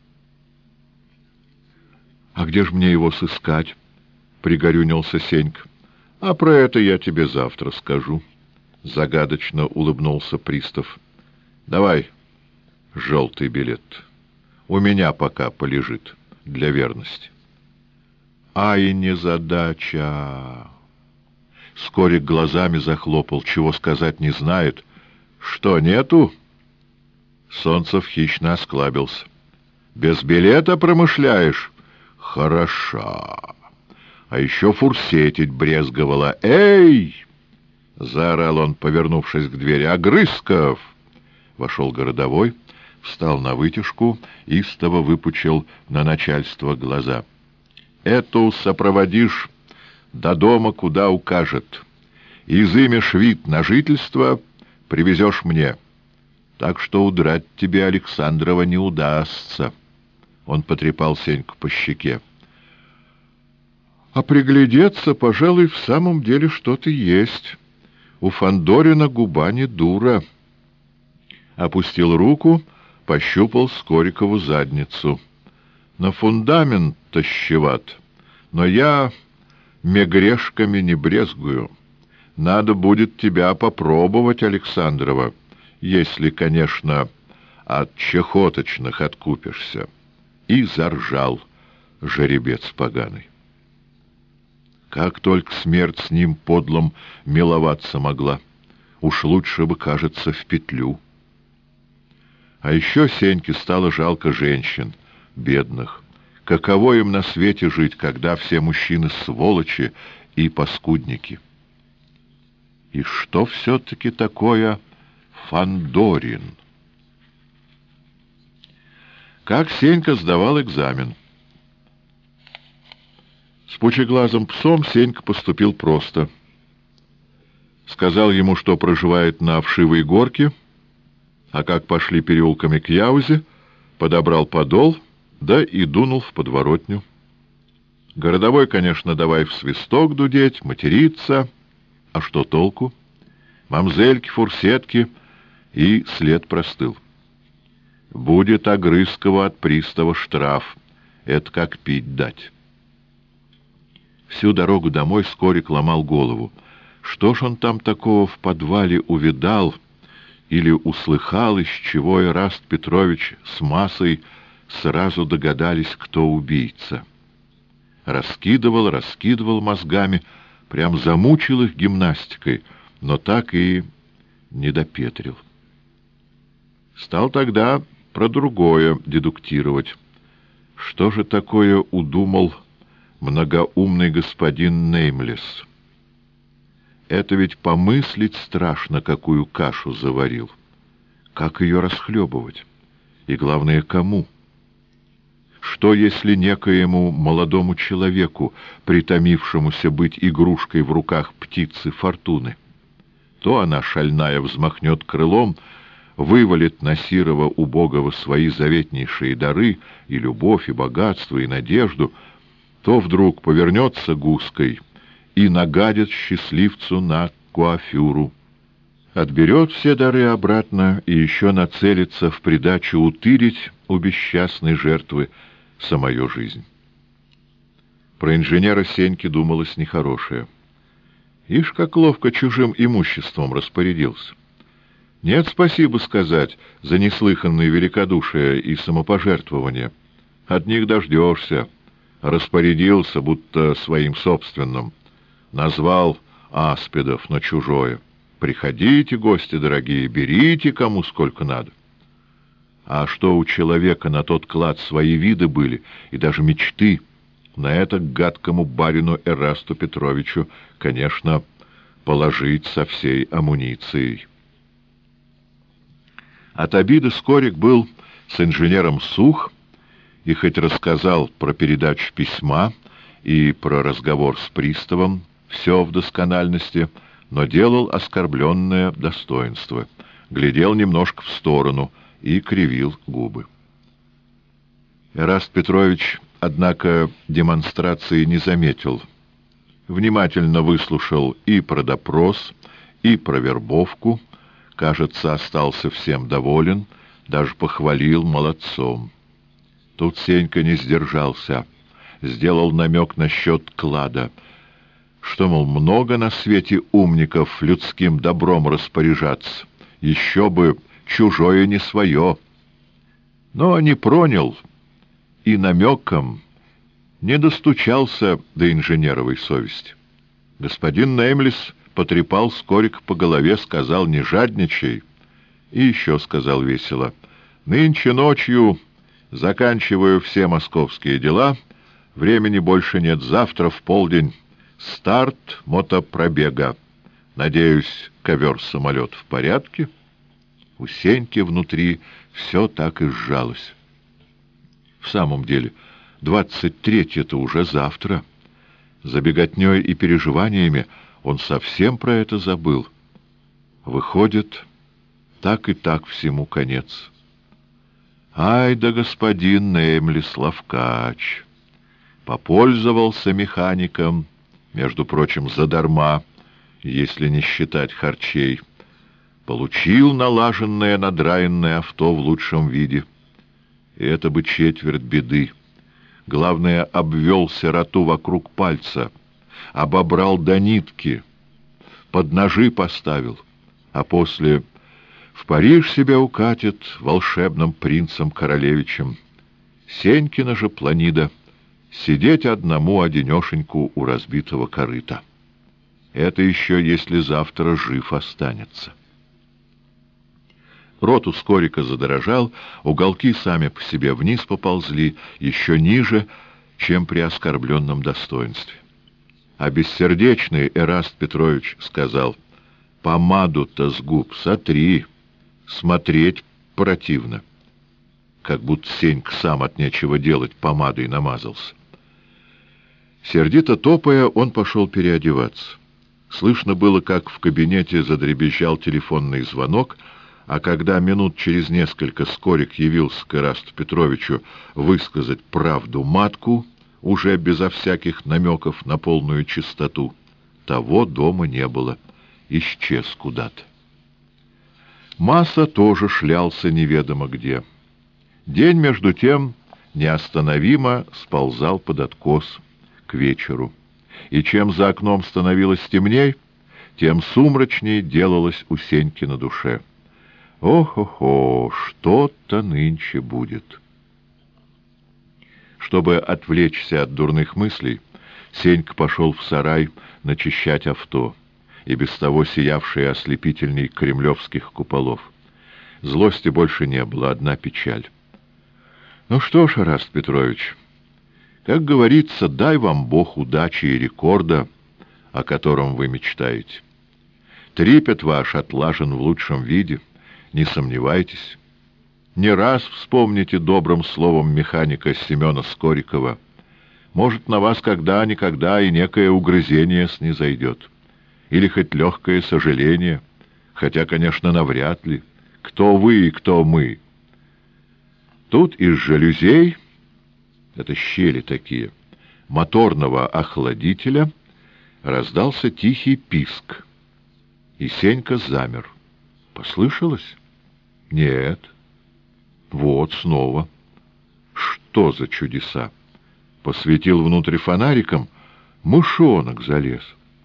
— А где же мне его сыскать? — пригорюнился Сенька. — А про это я тебе завтра скажу. Загадочно улыбнулся пристав. — Давай желтый билет. У меня пока полежит для верности. — Ай, незадача! Скорик глазами захлопал, чего сказать не знает. — Что, нету? Солнцев хищно осклабился. — Без билета промышляешь? Хороша. А еще фурсетить брезговала. Эй! — заорал он, повернувшись к двери. Огрызков! Вошел городовой, встал на вытяжку, истово выпучил на начальство глаза. — Эту сопроводишь до дома, куда укажет. Изымешь вид на жительство, привезешь мне. Так что удрать тебе, Александрова, не удастся. Он потрепал Сеньку по щеке. — А приглядеться, пожалуй, в самом деле что-то есть. У Фандорина губа не дура. Опустил руку, пощупал Скорикову задницу. На фундамент тощеват, но я мегрешками не брезгую. Надо будет тебя попробовать, Александрова, если, конечно, от чехоточных откупишься. И заржал жеребец поганый. Как только смерть с ним подлым миловаться могла. Уж лучше бы, кажется, в петлю. А еще Сеньке стало жалко женщин, бедных. Каково им на свете жить, когда все мужчины сволочи и паскудники? И что все-таки такое Фандорин? Как Сенька сдавал экзамен. С пучеглазым псом Сенька поступил просто. Сказал ему, что проживает на Вшивой горке, а как пошли переулками к Яузе, подобрал подол, да и дунул в подворотню. Городовой, конечно, давай в свисток дудеть, материться. А что толку? Мамзельки, фурсетки, и след простыл. Будет Огрызкова от пристава штраф. Это как пить дать. Всю дорогу домой Скорик ломал голову. Что ж он там такого в подвале увидал или услыхал, из чего Эраст Петрович с Масой сразу догадались, кто убийца? Раскидывал мозгами, прям замучил их гимнастикой, но так и не допетрил. Стал тогда про другое дедуктировать. Что же такое удумал многоумный господин Неймлес? Это ведь помыслить страшно, какую кашу заварил. Как ее расхлебывать? И главное, кому? Что, если некоему молодому человеку, притомившемуся быть игрушкой в руках птицы Фортуны? То она, шальная, взмахнет крылом, вывалит на сирого убогого свои заветнейшие дары, и любовь, и богатство, и надежду, то вдруг повернется гуской и нагадит счастливцу на куафюру. Отберет все дары обратно и еще нацелится в придачу утырить у бесчастной жертвы самую жизнь. Про инженера Сеньки думалось нехорошее. Ишь, как ловко чужим имуществом распорядился. Нет, спасибо сказать за неслыханное великодушие и самопожертвование. От них дождешься. Распорядился, будто своим собственным. Назвал аспидов на чужое. Приходите, гости дорогие, берите кому сколько надо. А что у человека на тот клад свои виды были, и даже мечты, на это к гадкому барину Эрасту Петровичу, конечно, положить со всей амуницией. От обиды Скорик был с инженером сух, и хоть рассказал про передачу письма и про разговор с приставом, все в доскональности, но делал оскорбленное достоинство, глядел немножко в сторону и кривил губы. Эраст Петрович, однако, демонстрации не заметил. Внимательно выслушал и про допрос, и про вербовку, кажется, остался всем доволен, даже похвалил молодцом. Тут Сенька не сдержался, сделал намек насчет клада, что, мол, много на свете умников людским добром распоряжаться, еще бы чужое не свое. Но не пронял и намеком не достучался до инженеровой совести. Господин Неймлис потрепал Скорика по голове, сказал: «Не жадничай», и еще сказал весело: «Нынче ночью заканчиваю все московские дела, времени больше нет, завтра в полдень старт мотопробега. Надеюсь, ковер-самолет в порядке?» У Сеньки внутри все так и сжалось. В самом деле, 23-е-то уже завтра. За беготней и переживаниями он совсем про это забыл. Выходит, так и так всему конец. Ай да господин Неймлис ловкач! Попользовался механиком, между прочим, задарма, если не считать харчей. Получил налаженное, надраенное авто в лучшем виде. И это бы четверть беды. Главное, обвел сироту вокруг пальца, обобрал до нитки, под ножи поставил, а после в Париж себя укатит волшебным принцем-королевичем. Сенькина же планида — сидеть одному одинешеньку у разбитого корыта. Это еще если завтра жив останется. Рот у Скорика задрожал, уголки сами по себе вниз поползли, еще ниже, чем при оскорбленном достоинстве. А бессердечный Эраст Петрович сказал: «Помаду-то с губ сотри, смотреть противно». Как будто Сенька сам от нечего делать помадой намазался. Сердито топая, он пошел переодеваться. Слышно было, как в кабинете задребезжал телефонный звонок, а когда минут через несколько Скорик явился к Эрасту Петровичу высказать правду матку, уже безо всяких намеков на полную чистоту, того дома не было, исчез куда-то. Маса тоже шлялся неведомо где. День, между тем, неостановимо сползал под откос к вечеру, и чем за окном становилось темней, тем сумрачней делалось у Сеньки на душе. Ох-охо, что-то нынче будет. Чтобы отвлечься от дурных мыслей, Сенька пошел в сарай начищать авто, и без того сиявшие ослепительней кремлевских куполов. Злости больше не было, одна печаль. Ну что ж, Эраст Петрович, как говорится, дай вам Бог удачи и рекорда, о котором вы мечтаете. Трипет ваш отлажен в лучшем виде, не сомневайтесь. Не раз вспомните добрым словом механика Семена Скорикова. Может, на вас когда-никогда и некое угрызение снизойдет. Или хоть легкое сожаление, хотя, конечно, навряд ли. Кто вы и кто мы? Тут из жалюзей, это щели такие, моторного охладителя раздался тихий писк, и Сенька замер. Послышалось? Нет. Вот снова. Что за чудеса? Посветил внутрь фонариком, мышонок залез.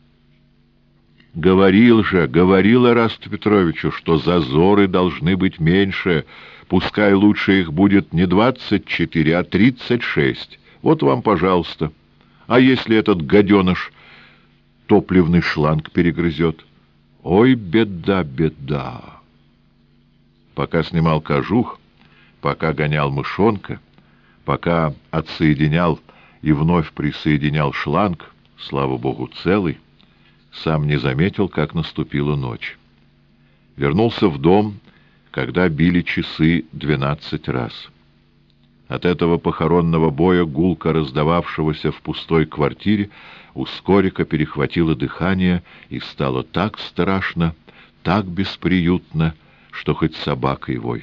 Говорил Эрасту Петровичу, что зазоры должны быть меньше, пускай лучше их будет не 24, а 36. Вот вам, пожалуйста. А если этот гаденыш топливный шланг перегрызет? Ой, беда, беда! Пока снимал кожух, пока гонял мышонка, пока отсоединял и вновь присоединял шланг, слава богу, целый, сам не заметил, как наступила ночь. Вернулся в дом, когда били часы 12 раз. От этого похоронного боя, гулко раздававшегося в пустой квартире, у Скорика перехватило дыхание и стало так страшно, так бесприютно, что хоть собакой вой.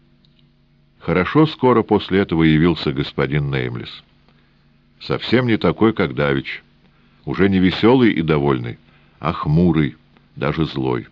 Хорошо скоро после этого явился господин Неймлис. Совсем не такой, как давеча. Уже не веселый и довольный, а хмурый, даже злой.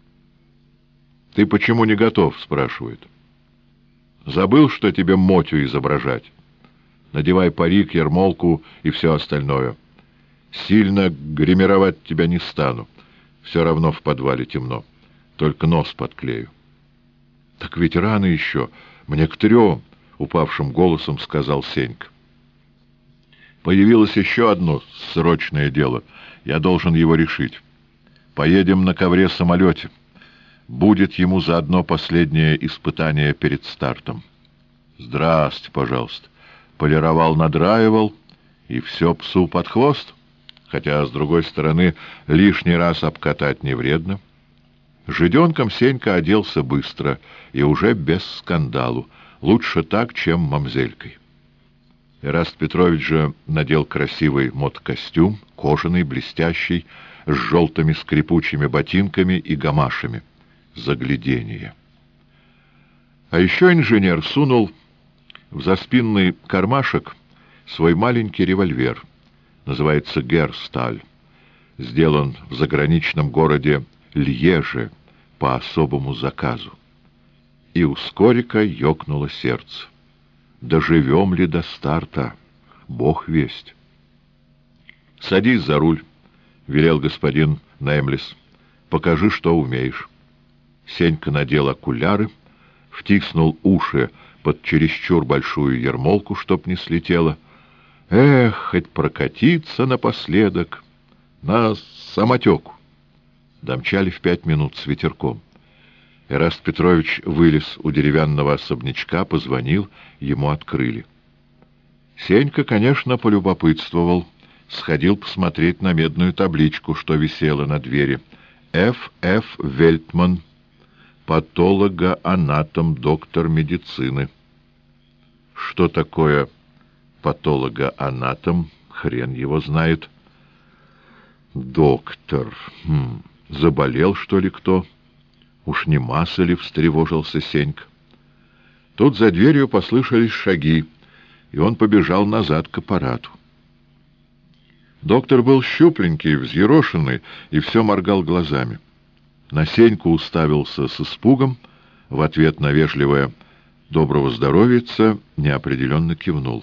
«Ты почему не готов?» — спрашивает. «Забыл, что тебе Мотю изображать? Надевай парик, ермолку и все остальное. Сильно гримировать тебя не стану. Все равно в подвале темно. Только нос подклею». «Так ведь рано еще. Мне к 3, — упавшим голосом сказал Сенька. «Появилось еще одно срочное дело. Я должен его решить. Поедем на ковре-самолете. Будет ему заодно последнее испытание перед стартом». «Здрасте, пожалуйста». Полировал, надраивал, и все псу под хвост. Хотя, с другой стороны, лишний раз обкатать не вредно. Жиденком Сенька оделся быстро и уже без скандалу. Лучше так, чем мамзелькой. Эраст Петрович же надел красивый мотокостюм, кожаный, блестящий, с желтыми скрипучими ботинками и гамашами. Загляденье. А еще инженер сунул в заспинный кармашек свой маленький револьвер. Называется «Герсталь». Сделан в заграничном городе Льеже по особому заказу. И у Скорика ёкнуло сердце. Доживем ли до старта? Бог весть. «Садись за руль», — велел господин Неймлис. «Покажи, что умеешь». Сенька надел окуляры, втиснул уши под чересчур большую ермолку, чтоб не слетело. Эх, хоть прокатиться напоследок на самотеку. Домчали в 5 минут с ветерком. Эраст Петрович вылез у деревянного особнячка, позвонил, ему открыли. Сенька, конечно, полюбопытствовал, сходил посмотреть на медную табличку, что висела на двери. Ф.Ф. Вельтман, патологоанатом, доктор медицины. Что такое патологоанатом, хрен его знает. Доктор. Заболел, что ли, кто? Уж не масса ли, встревожился Сенька. Тут за дверью послышались шаги, и он побежал назад к аппарату. Доктор был щупленький, взъерошенный, и все моргал глазами. На Сеньку уставился с испугом, в ответ на вежливое «доброго здоровьица» неопределенно кивнул.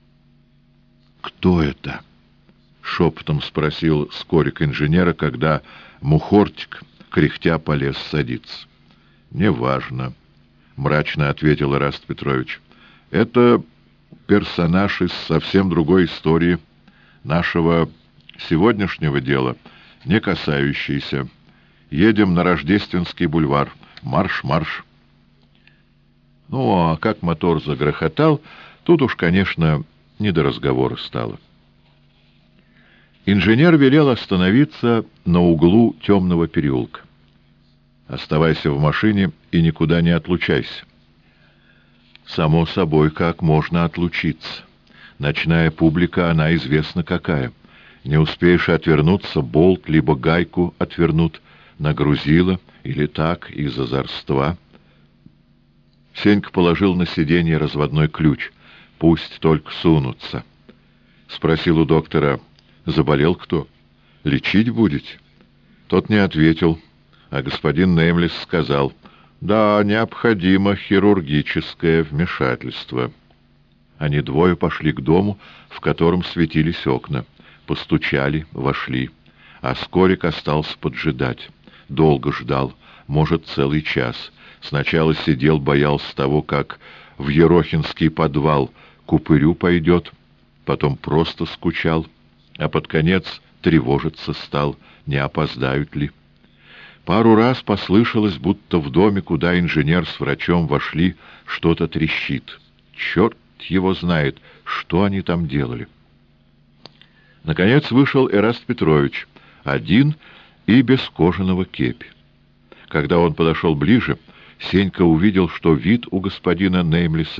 «Кто это?» — шепотом спросил Скорик инженера, когда Мухортик, кряхтя, полез садиться. «Неважно», — мрачно ответил Эраст Петрович. «Это персонаж из совсем другой истории, нашего сегодняшнего дела, не касающийся. Едем на Рождественский бульвар. Марш, марш!» Ну, а как мотор загрохотал, тут уж, конечно, не до разговора стало. Инженер велел остановиться на углу темного переулка. «Оставайся в машине и никуда не отлучайся». Само собой, как можно отлучиться? Ночная публика, она известна какая. Не успеешь отвернуться, болт либо гайку отвернут, нагрузило или так, из озорства. Сенька положил на сиденье разводной ключ. Пусть только сунутся. Спросил у доктора: «Заболел кто? Лечить будете?» Тот не ответил, а господин Неймлис сказал: «Да, необходимо хирургическое вмешательство». Они двое пошли к дому, в котором светились окна. Постучали, вошли. А Скорик остался поджидать. Долго ждал, может, целый час. Сначала сидел, боялся того, как в Ерохинский подвал к упырю пойдет, потом просто скучал, а под конец тревожиться стал, не опоздают ли. Пару раз послышалось, будто в доме, куда инженер с врачом вошли, что-то трещит. Черт его знает, что они там делали. Наконец вышел Эраст Петрович, один и без кожаного кепи. Когда он подошел ближе, Сенька увидел, что вид у господина Неймлиса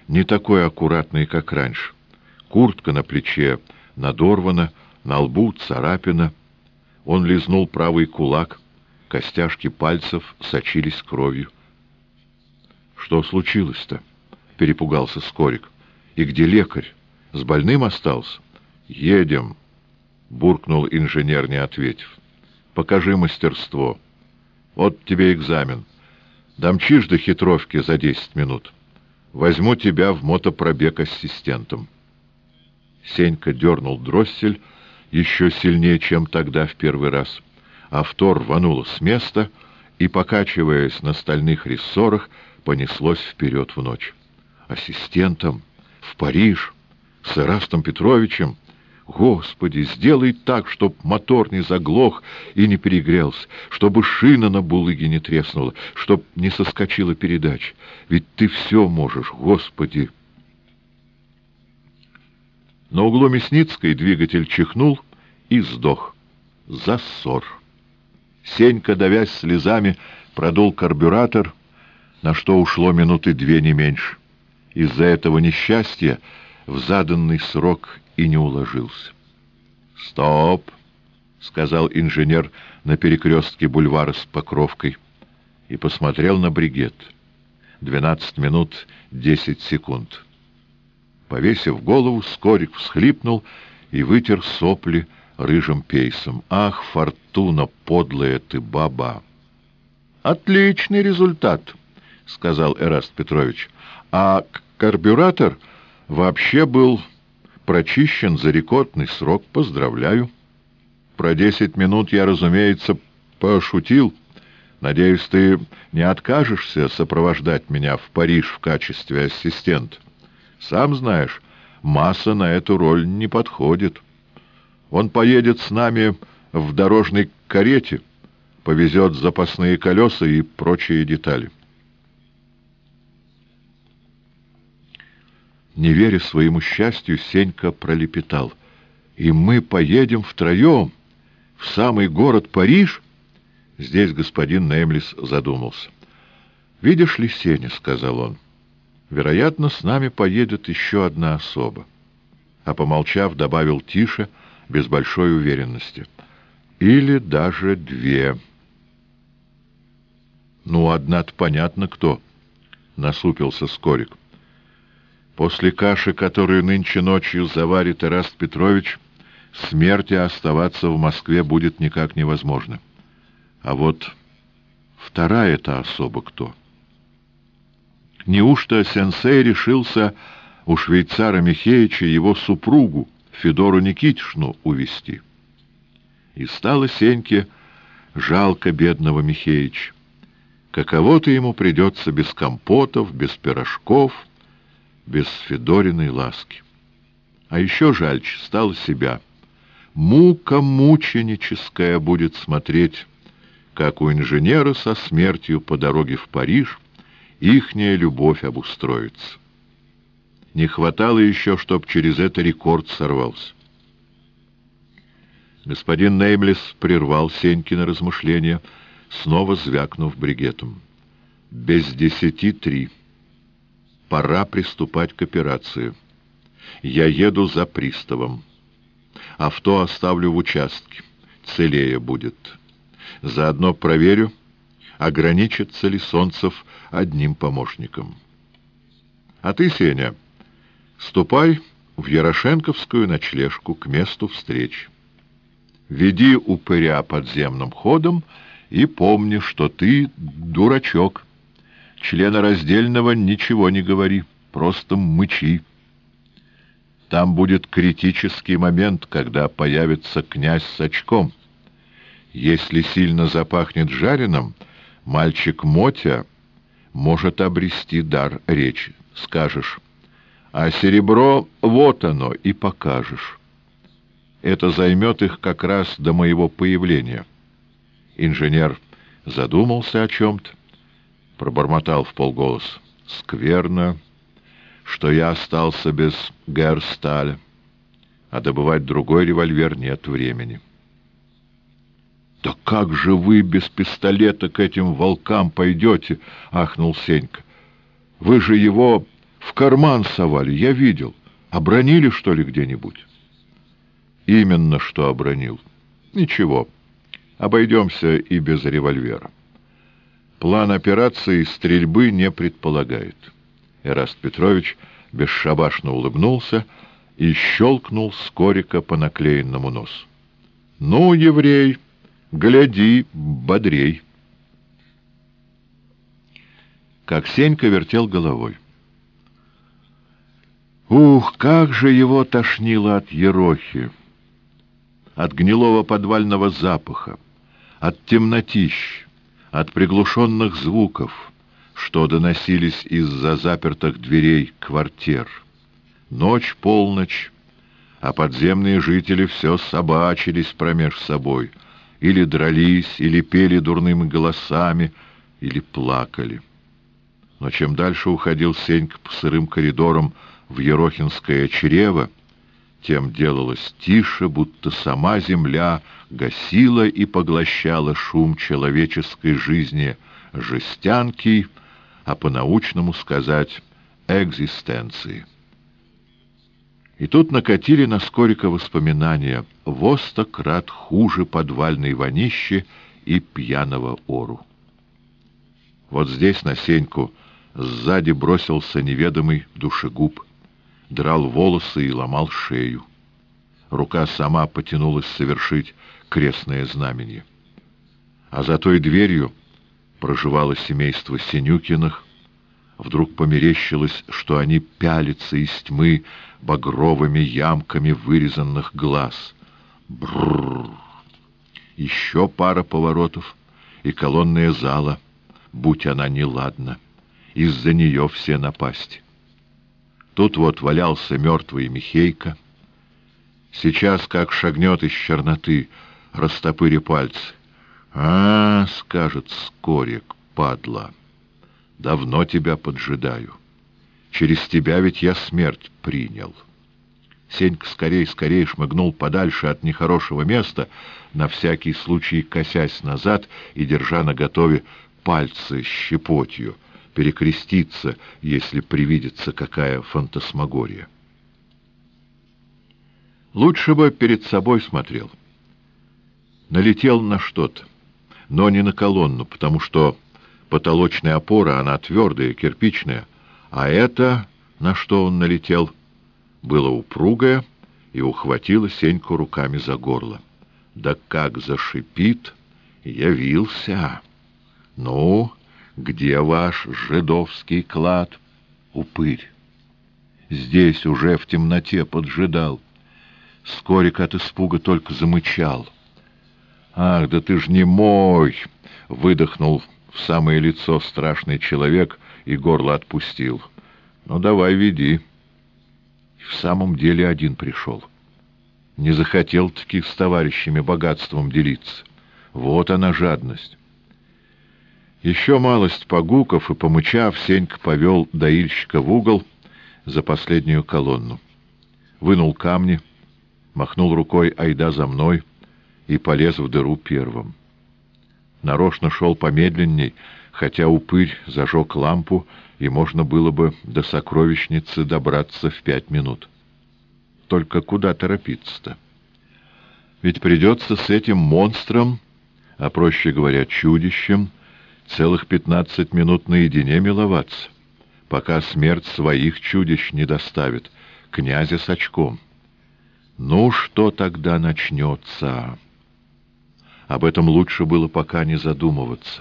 не такой аккуратный, как раньше. Куртка на плече надорвана, на лбу царапина. Он лизнул правый кулак, костяшки пальцев сочились кровью. — Что случилось-то? — перепугался Скорик. — И где лекарь? С больным остался? — Едем, — буркнул инженер, не ответив. — Покажи мастерство. Вот тебе экзамен. Домчишь до Хитровки за 10 минут. Возьму тебя в мотопробег ассистентом. Сенька дернул дроссель еще сильнее, чем тогда в первый раз. Авто рвануло с места и, покачиваясь на стальных рессорах, понеслось вперед в ночь. Ассистентом? В Париж? С Эрастом Петровичем? Господи, сделай так, чтоб мотор не заглох и не перегрелся, чтобы шина на булыге не треснула, чтоб не соскочила передача. Ведь ты все можешь, Господи! На углу Мясницкой двигатель чихнул и сдох. Зассор. Сенька, давясь слезами, продул карбюратор, на что ушло минуты 2, не меньше. Из-за этого несчастья в заданный срок и не уложился. «Стоп!» — сказал инженер на перекрестке бульвара с Покровкой и посмотрел на бригет. 12 минут 10 секунд. Повесив голову, Скорик всхлипнул и вытер сопли рыжим пейсом. «Ах, Фортуна, подлая ты баба!» «Отличный результат!» — сказал Эраст Петрович. «А карбюратор вообще был прочищен за рекордный срок. Поздравляю. Про 10 минут я, разумеется, пошутил. Надеюсь, ты не откажешься сопровождать меня в Париж в качестве ассистента. Сам знаешь, Масса на эту роль не подходит. Он поедет с нами в дорожной карете, повезет запасные колеса и прочие детали». Не веря своему счастью, Сенька пролепетал: «И мы поедем втроем в самый город Париж?» Здесь господин Неймлис задумался. «Видишь ли, Сеня, — сказал он, — вероятно, с нами поедет еще одна особа». А помолчав, добавил тише, без большой уверенности: «Или даже 2. «Ну, одна-то понятно кто», — насупился Скорик. «После каши, которую нынче ночью заварит Эраст Петрович, смерти оставаться в Москве будет никак невозможно. А вот вторая-то особа кто? Неужто сенсей решился у швейцара Михеича его супругу, Федору Никитишну, увезти?» И стало Сеньке жалко бедного Михеича. Каково-то ему придется без компотов, без пирожков, без Федориной ласки. А еще жальче стало себя. Мука мученическая будет смотреть, как у инженера со смертью по дороге в Париж ихняя любовь обустроится. Не хватало еще, чтоб через это рекорд сорвался. Господин Неймлис прервал Сенькины размышления, снова звякнув бригетом. «Без 10:03. Пора приступать к операции. Я еду за приставом. Авто оставлю в участке. Целее будет. Заодно проверю, ограничится ли Солнцев одним помощником. А ты, Сеня, ступай в Ярошенковскую ночлежку к месту встречи. Веди упыря подземным ходом и помни, что ты дурачок. Членораздельного ничего не говори, просто мычи. Там будет критический момент, когда появится князь с очком. Если сильно запахнет жареным, мальчик Мотя может обрести дар речи. Скажешь: а серебро вот оно, и покажешь. Это займет их как раз до моего появления». Инженер задумался о чем-то, пробормотал вполголоса: «Скверно, что я остался без Герсталя, а добывать другой револьвер нет времени». «Да как же вы без пистолета к этим волкам пойдете?» — ахнул Сенька. «Вы же его В карман совали, я видел. Обронили, что ли, где-нибудь? Именно что обронил. Ничего, обойдемся и без револьвера. План операции стрельбы не предполагает. Эраст Петрович бесшабашно улыбнулся и щелкнул Скорика по наклеенному носу. «Ну, еврей, гляди, бодрей!» Как Сенька вертел головой. Ух, как же его тошнило от ерохи, от гнилого подвального запаха, от темнотищ, от приглушенных звуков, что доносились из-за запертых дверей квартир. Ночь, полночь, а подземные жители все собачились промеж собой, или дрались, или пели дурными голосами, или плакали. Но чем дальше уходил Сенька по сырым коридорам в Ерохинское чрево, тем делалось тише, будто сама земля гасила и поглощала шум человеческой жизни жестянки, а по-научному сказать экзистенции. И тут накатили на Скорика воспоминания во 100 крат хуже подвальной вонищи и пьяного ору. Вот здесь на Сеньку сзади бросился неведомый душегуб, драл волосы и ломал шею. Рука сама потянулась совершить крестное знамение. А за той дверью проживало семейство Синюкиных. Вдруг померещилось, что они пялятся из тьмы багровыми ямками вырезанных глаз. Брррр! Еще пара поворотов, и колонная зала, будь она неладна, из-за нее все напасти. Тут вот валялся мертвый Михейка. Сейчас, как шагнет из черноты, растопыри пальцы. «А, — скажет Скорик, падла, — давно тебя поджидаю. Через тебя ведь я смерть принял». Сенька скорей шмыгнул подальше от нехорошего места, на всякий случай косясь назад и держа наготове пальцы щепотью, перекреститься, если привидится какая фантасмагория. Лучше бы перед собой смотрел. Налетел на что-то, но не на колонну, потому что потолочная опора, она твердая, кирпичная, а это, на что он налетел, было упругое и ухватило Сеньку руками за горло. Да как зашипит! Явился! Ну, где ваш жидовский клад? Упырь! Здесь уже в темноте поджидал. Скорик от испуга только замычал. «Ах, да ты ж не мой!» — выдохнул в самое лицо страшный человек и горло отпустил. «Ну, давай, веди». В самом деле один пришел. Не захотел-таки с товарищами богатством делиться. Вот она жадность. Еще малость погуков и помычав, Сенька повел доильщика в угол за последнюю колонну. Вынул камни, махнул рукой «Айда за мной» и полез в дыру первым. Нарочно шел помедленней, хотя упырь зажег лампу, и можно было бы до сокровищницы добраться в 5 минут. Только куда торопиться-то? Ведь придется с этим монстром, а проще говоря, чудищем, целых 15 минут наедине миловаться, пока смерть своих чудищ не доставит, князя с очком. Ну, что тогда начнется? Об этом лучше было пока не задумываться.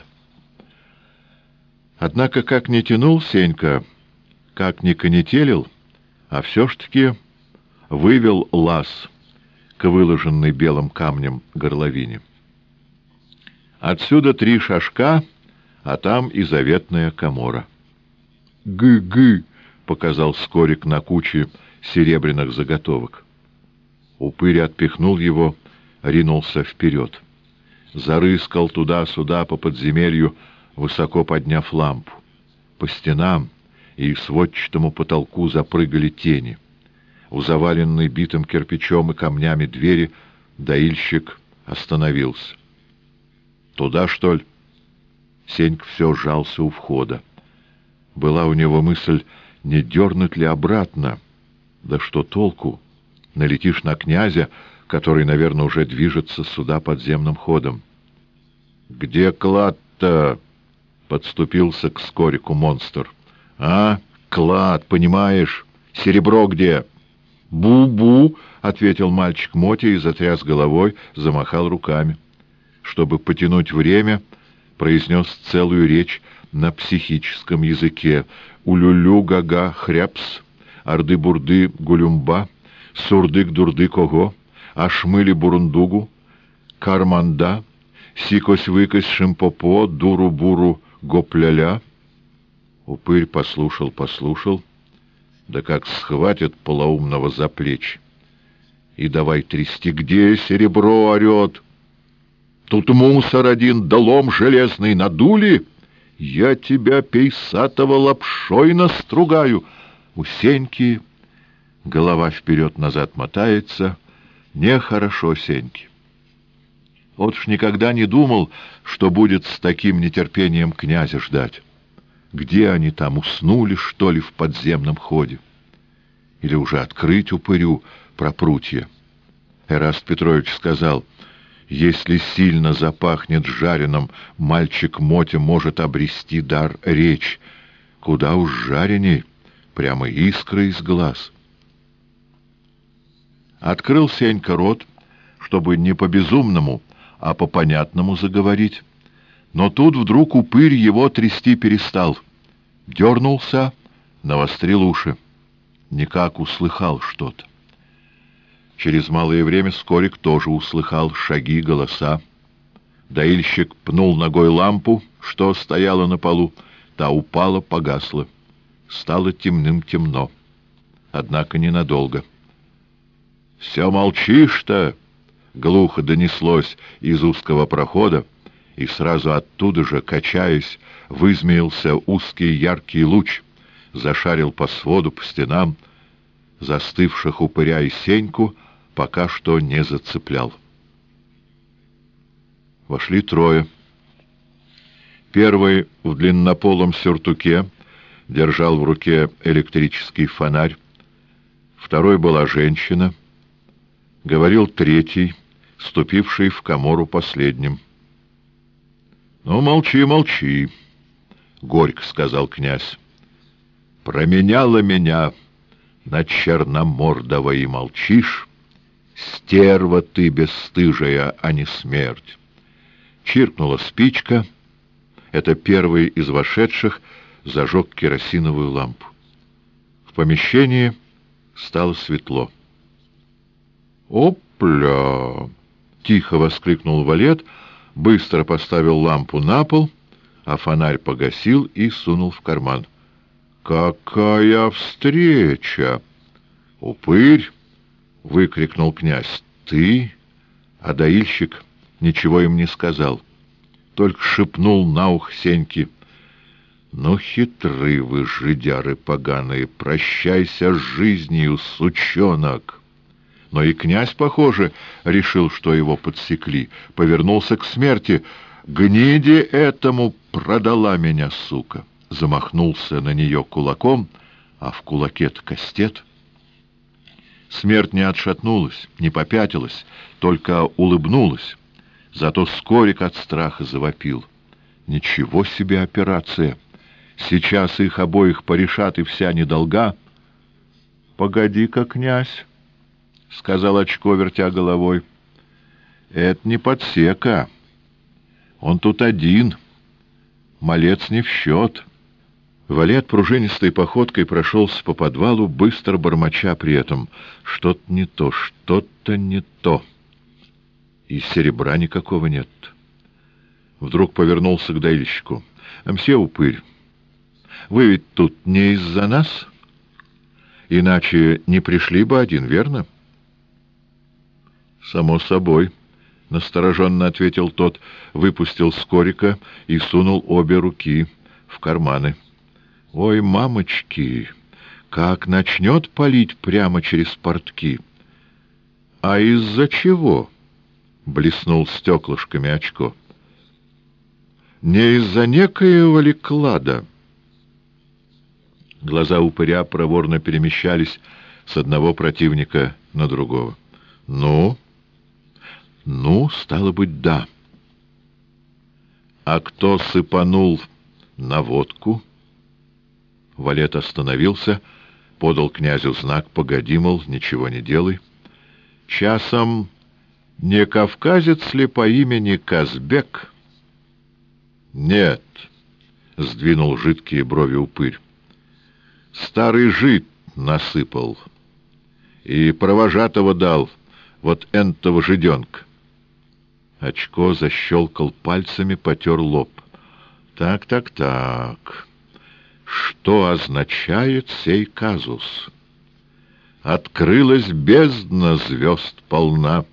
Однако, как ни тянул Сенька, как ни конетелил, а все ж таки вывел лаз к выложенной белым камнем горловине. Отсюда 3 шажка, а там и заветная камора. «Гы-гы!» — показал Скорик на куче серебряных заготовок. Упырь отпихнул его, ринулся вперед. Зарыскал туда-сюда по подземелью, высоко подняв лампу. По стенам и сводчатому потолку запрыгали тени. У заваленной битым кирпичом и камнями двери доильщик остановился. «Туда, что ли?» Сенька все сжался у входа. Была у него мысль не дернуть ли обратно. Да что толку? Налетишь на князя, который, наверное, уже движется сюда подземным ходом. — Где клад-то? — подступился к Скорику монстр. — А, клад, понимаешь? Серебро где? — Бу-бу, — ответил мальчик Мотя и затряс головой, замахал руками. Чтобы потянуть время, произнес целую речь на психическом языке. Улюлю-гага хряпс, арды-бурды гулюмба, сурдык-дурдык-ого, ашмыли-бурундугу, карманда, сикось-выкось шимпопо, дуру-буру гопляля. Упырь послушал, да как схватит полоумного за плечи. И давай трясти, где серебро, орет. Тут мусор один, да лом железный надули. Я тебя, пейсатого, лапшой настругаю. У Сеньки голова вперед-назад мотается. Нехорошо Сеньке. Вот ж никогда не думал, что будет с таким нетерпением князя ждать. Где они там, уснули, что ли, в подземном ходе? Или уже открыть упырю про прутья? Эраст Петрович сказал, если сильно запахнет жареным, мальчик Мотя может обрести дар речи. Куда уж жареней, прямо искры из глаз. Открыл Сенька рот, чтобы не по-безумному, а по-понятному заговорить. Но тут вдруг упырь его трясти перестал. Дернулся, навострил уши. Никак услыхал что-то. Через малое время Скорик тоже услыхал шаги, голоса. Доильщик пнул ногой лампу, что стояла на полу. Та упала, погасла. Стало темным-темно. Однако ненадолго. — Все молчишь-то! — глухо донеслось из узкого прохода, и сразу оттуда же, качаясь, вызмеился узкий яркий луч, зашарил по своду, по стенам, застывших упыря и Сеньку пока что не зацеплял. Вошли трое. Первый в длиннополом сюртуке держал в руке электрический фонарь. Второй была женщина. Говорил третий, ступивший в камору последним. — Ну, молчи, молчи, — горько сказал князь. — Променяла меня на черномордого и молчишь? Стерва ты бесстыжая, а не смерть. Чиркнула спичка. Это первый из вошедших зажег керосиновую лампу. В помещении стало светло. «Опля!» — тихо воскликнул валет, быстро поставил лампу на пол, а фонарь погасил и сунул в карман. «Какая встреча!» «Упырь!» — выкрикнул князь. «Ты?» А доильщик ничего им не сказал, только шепнул на ухо Сеньке. «Ну, хитры вы, жидяры поганые, прощайся с жизнью, сучонок!» Но и князь, похоже, решил, что его подсекли, повернулся к смерти. «Гниде этому продала меня, сука!» Замахнулся на нее кулаком, а в кулаке-то кастет. Смерть не отшатнулась, не попятилась, только улыбнулась. Зато Скорик от страха завопил. «Ничего себе операция! Сейчас их обоих порешат, и вся недолга!» «Погоди-ка, князь!» — сказал Очко, вертя головой. — Это не подсека. Он тут один. Малец не в счет. Валет пружинистой походкой прошелся по подвалу, быстро бормоча при этом. Что-то не то, что-то не то. И серебра никакого нет. Вдруг повернулся к доильщику. — Мсье Упырь, вы ведь тут не из-за нас? Иначе не пришли бы один, верно? — «Само собой», — настороженно ответил тот, выпустил Скорика и сунул обе руки в карманы. «Ой, мамочки, как начнет палить прямо через портки!» «А из-за чего?» — блеснул стеклышками Очко. «Не из-за некоего ли клада?» Глаза упыря проворно перемещались с одного противника на другого. «Ну?» «Ну, стало быть, да». «А кто сыпанул на водку?» Валет остановился, подал князю знак: «Погоди, мол, ничего не делай». «Часом не кавказец ли по имени Казбек?» «Нет», — сдвинул жидкие брови упырь. «Старый жид насыпал и провожатого дал, вот энтого жиденка». Очко защелкал пальцами, потер лоб. «Так. Что означает сей казус? Открылась бездна, звезд полна».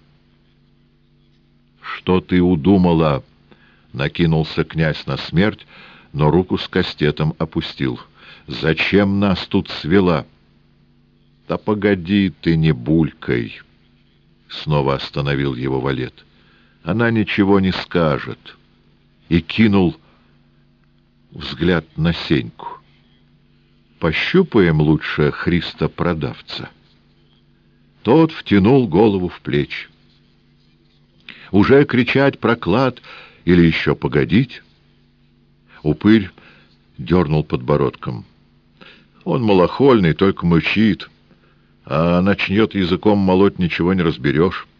«Что ты удумала?» — накинулся князь на смерть, но руку с кастетом опустил. «Зачем нас тут свела?» «Да погоди ты, не булькай!» — снова остановил его Валет. «Она ничего не скажет». И кинул взгляд на Сеньку. «Пощупаем лучше Христа-продавца». Тот втянул голову в плечи. «Уже кричать про клад или еще погодить?» Упырь дернул подбородком. «Он малохольный, только мычит, а начнет языком молоть, ничего не разберешь».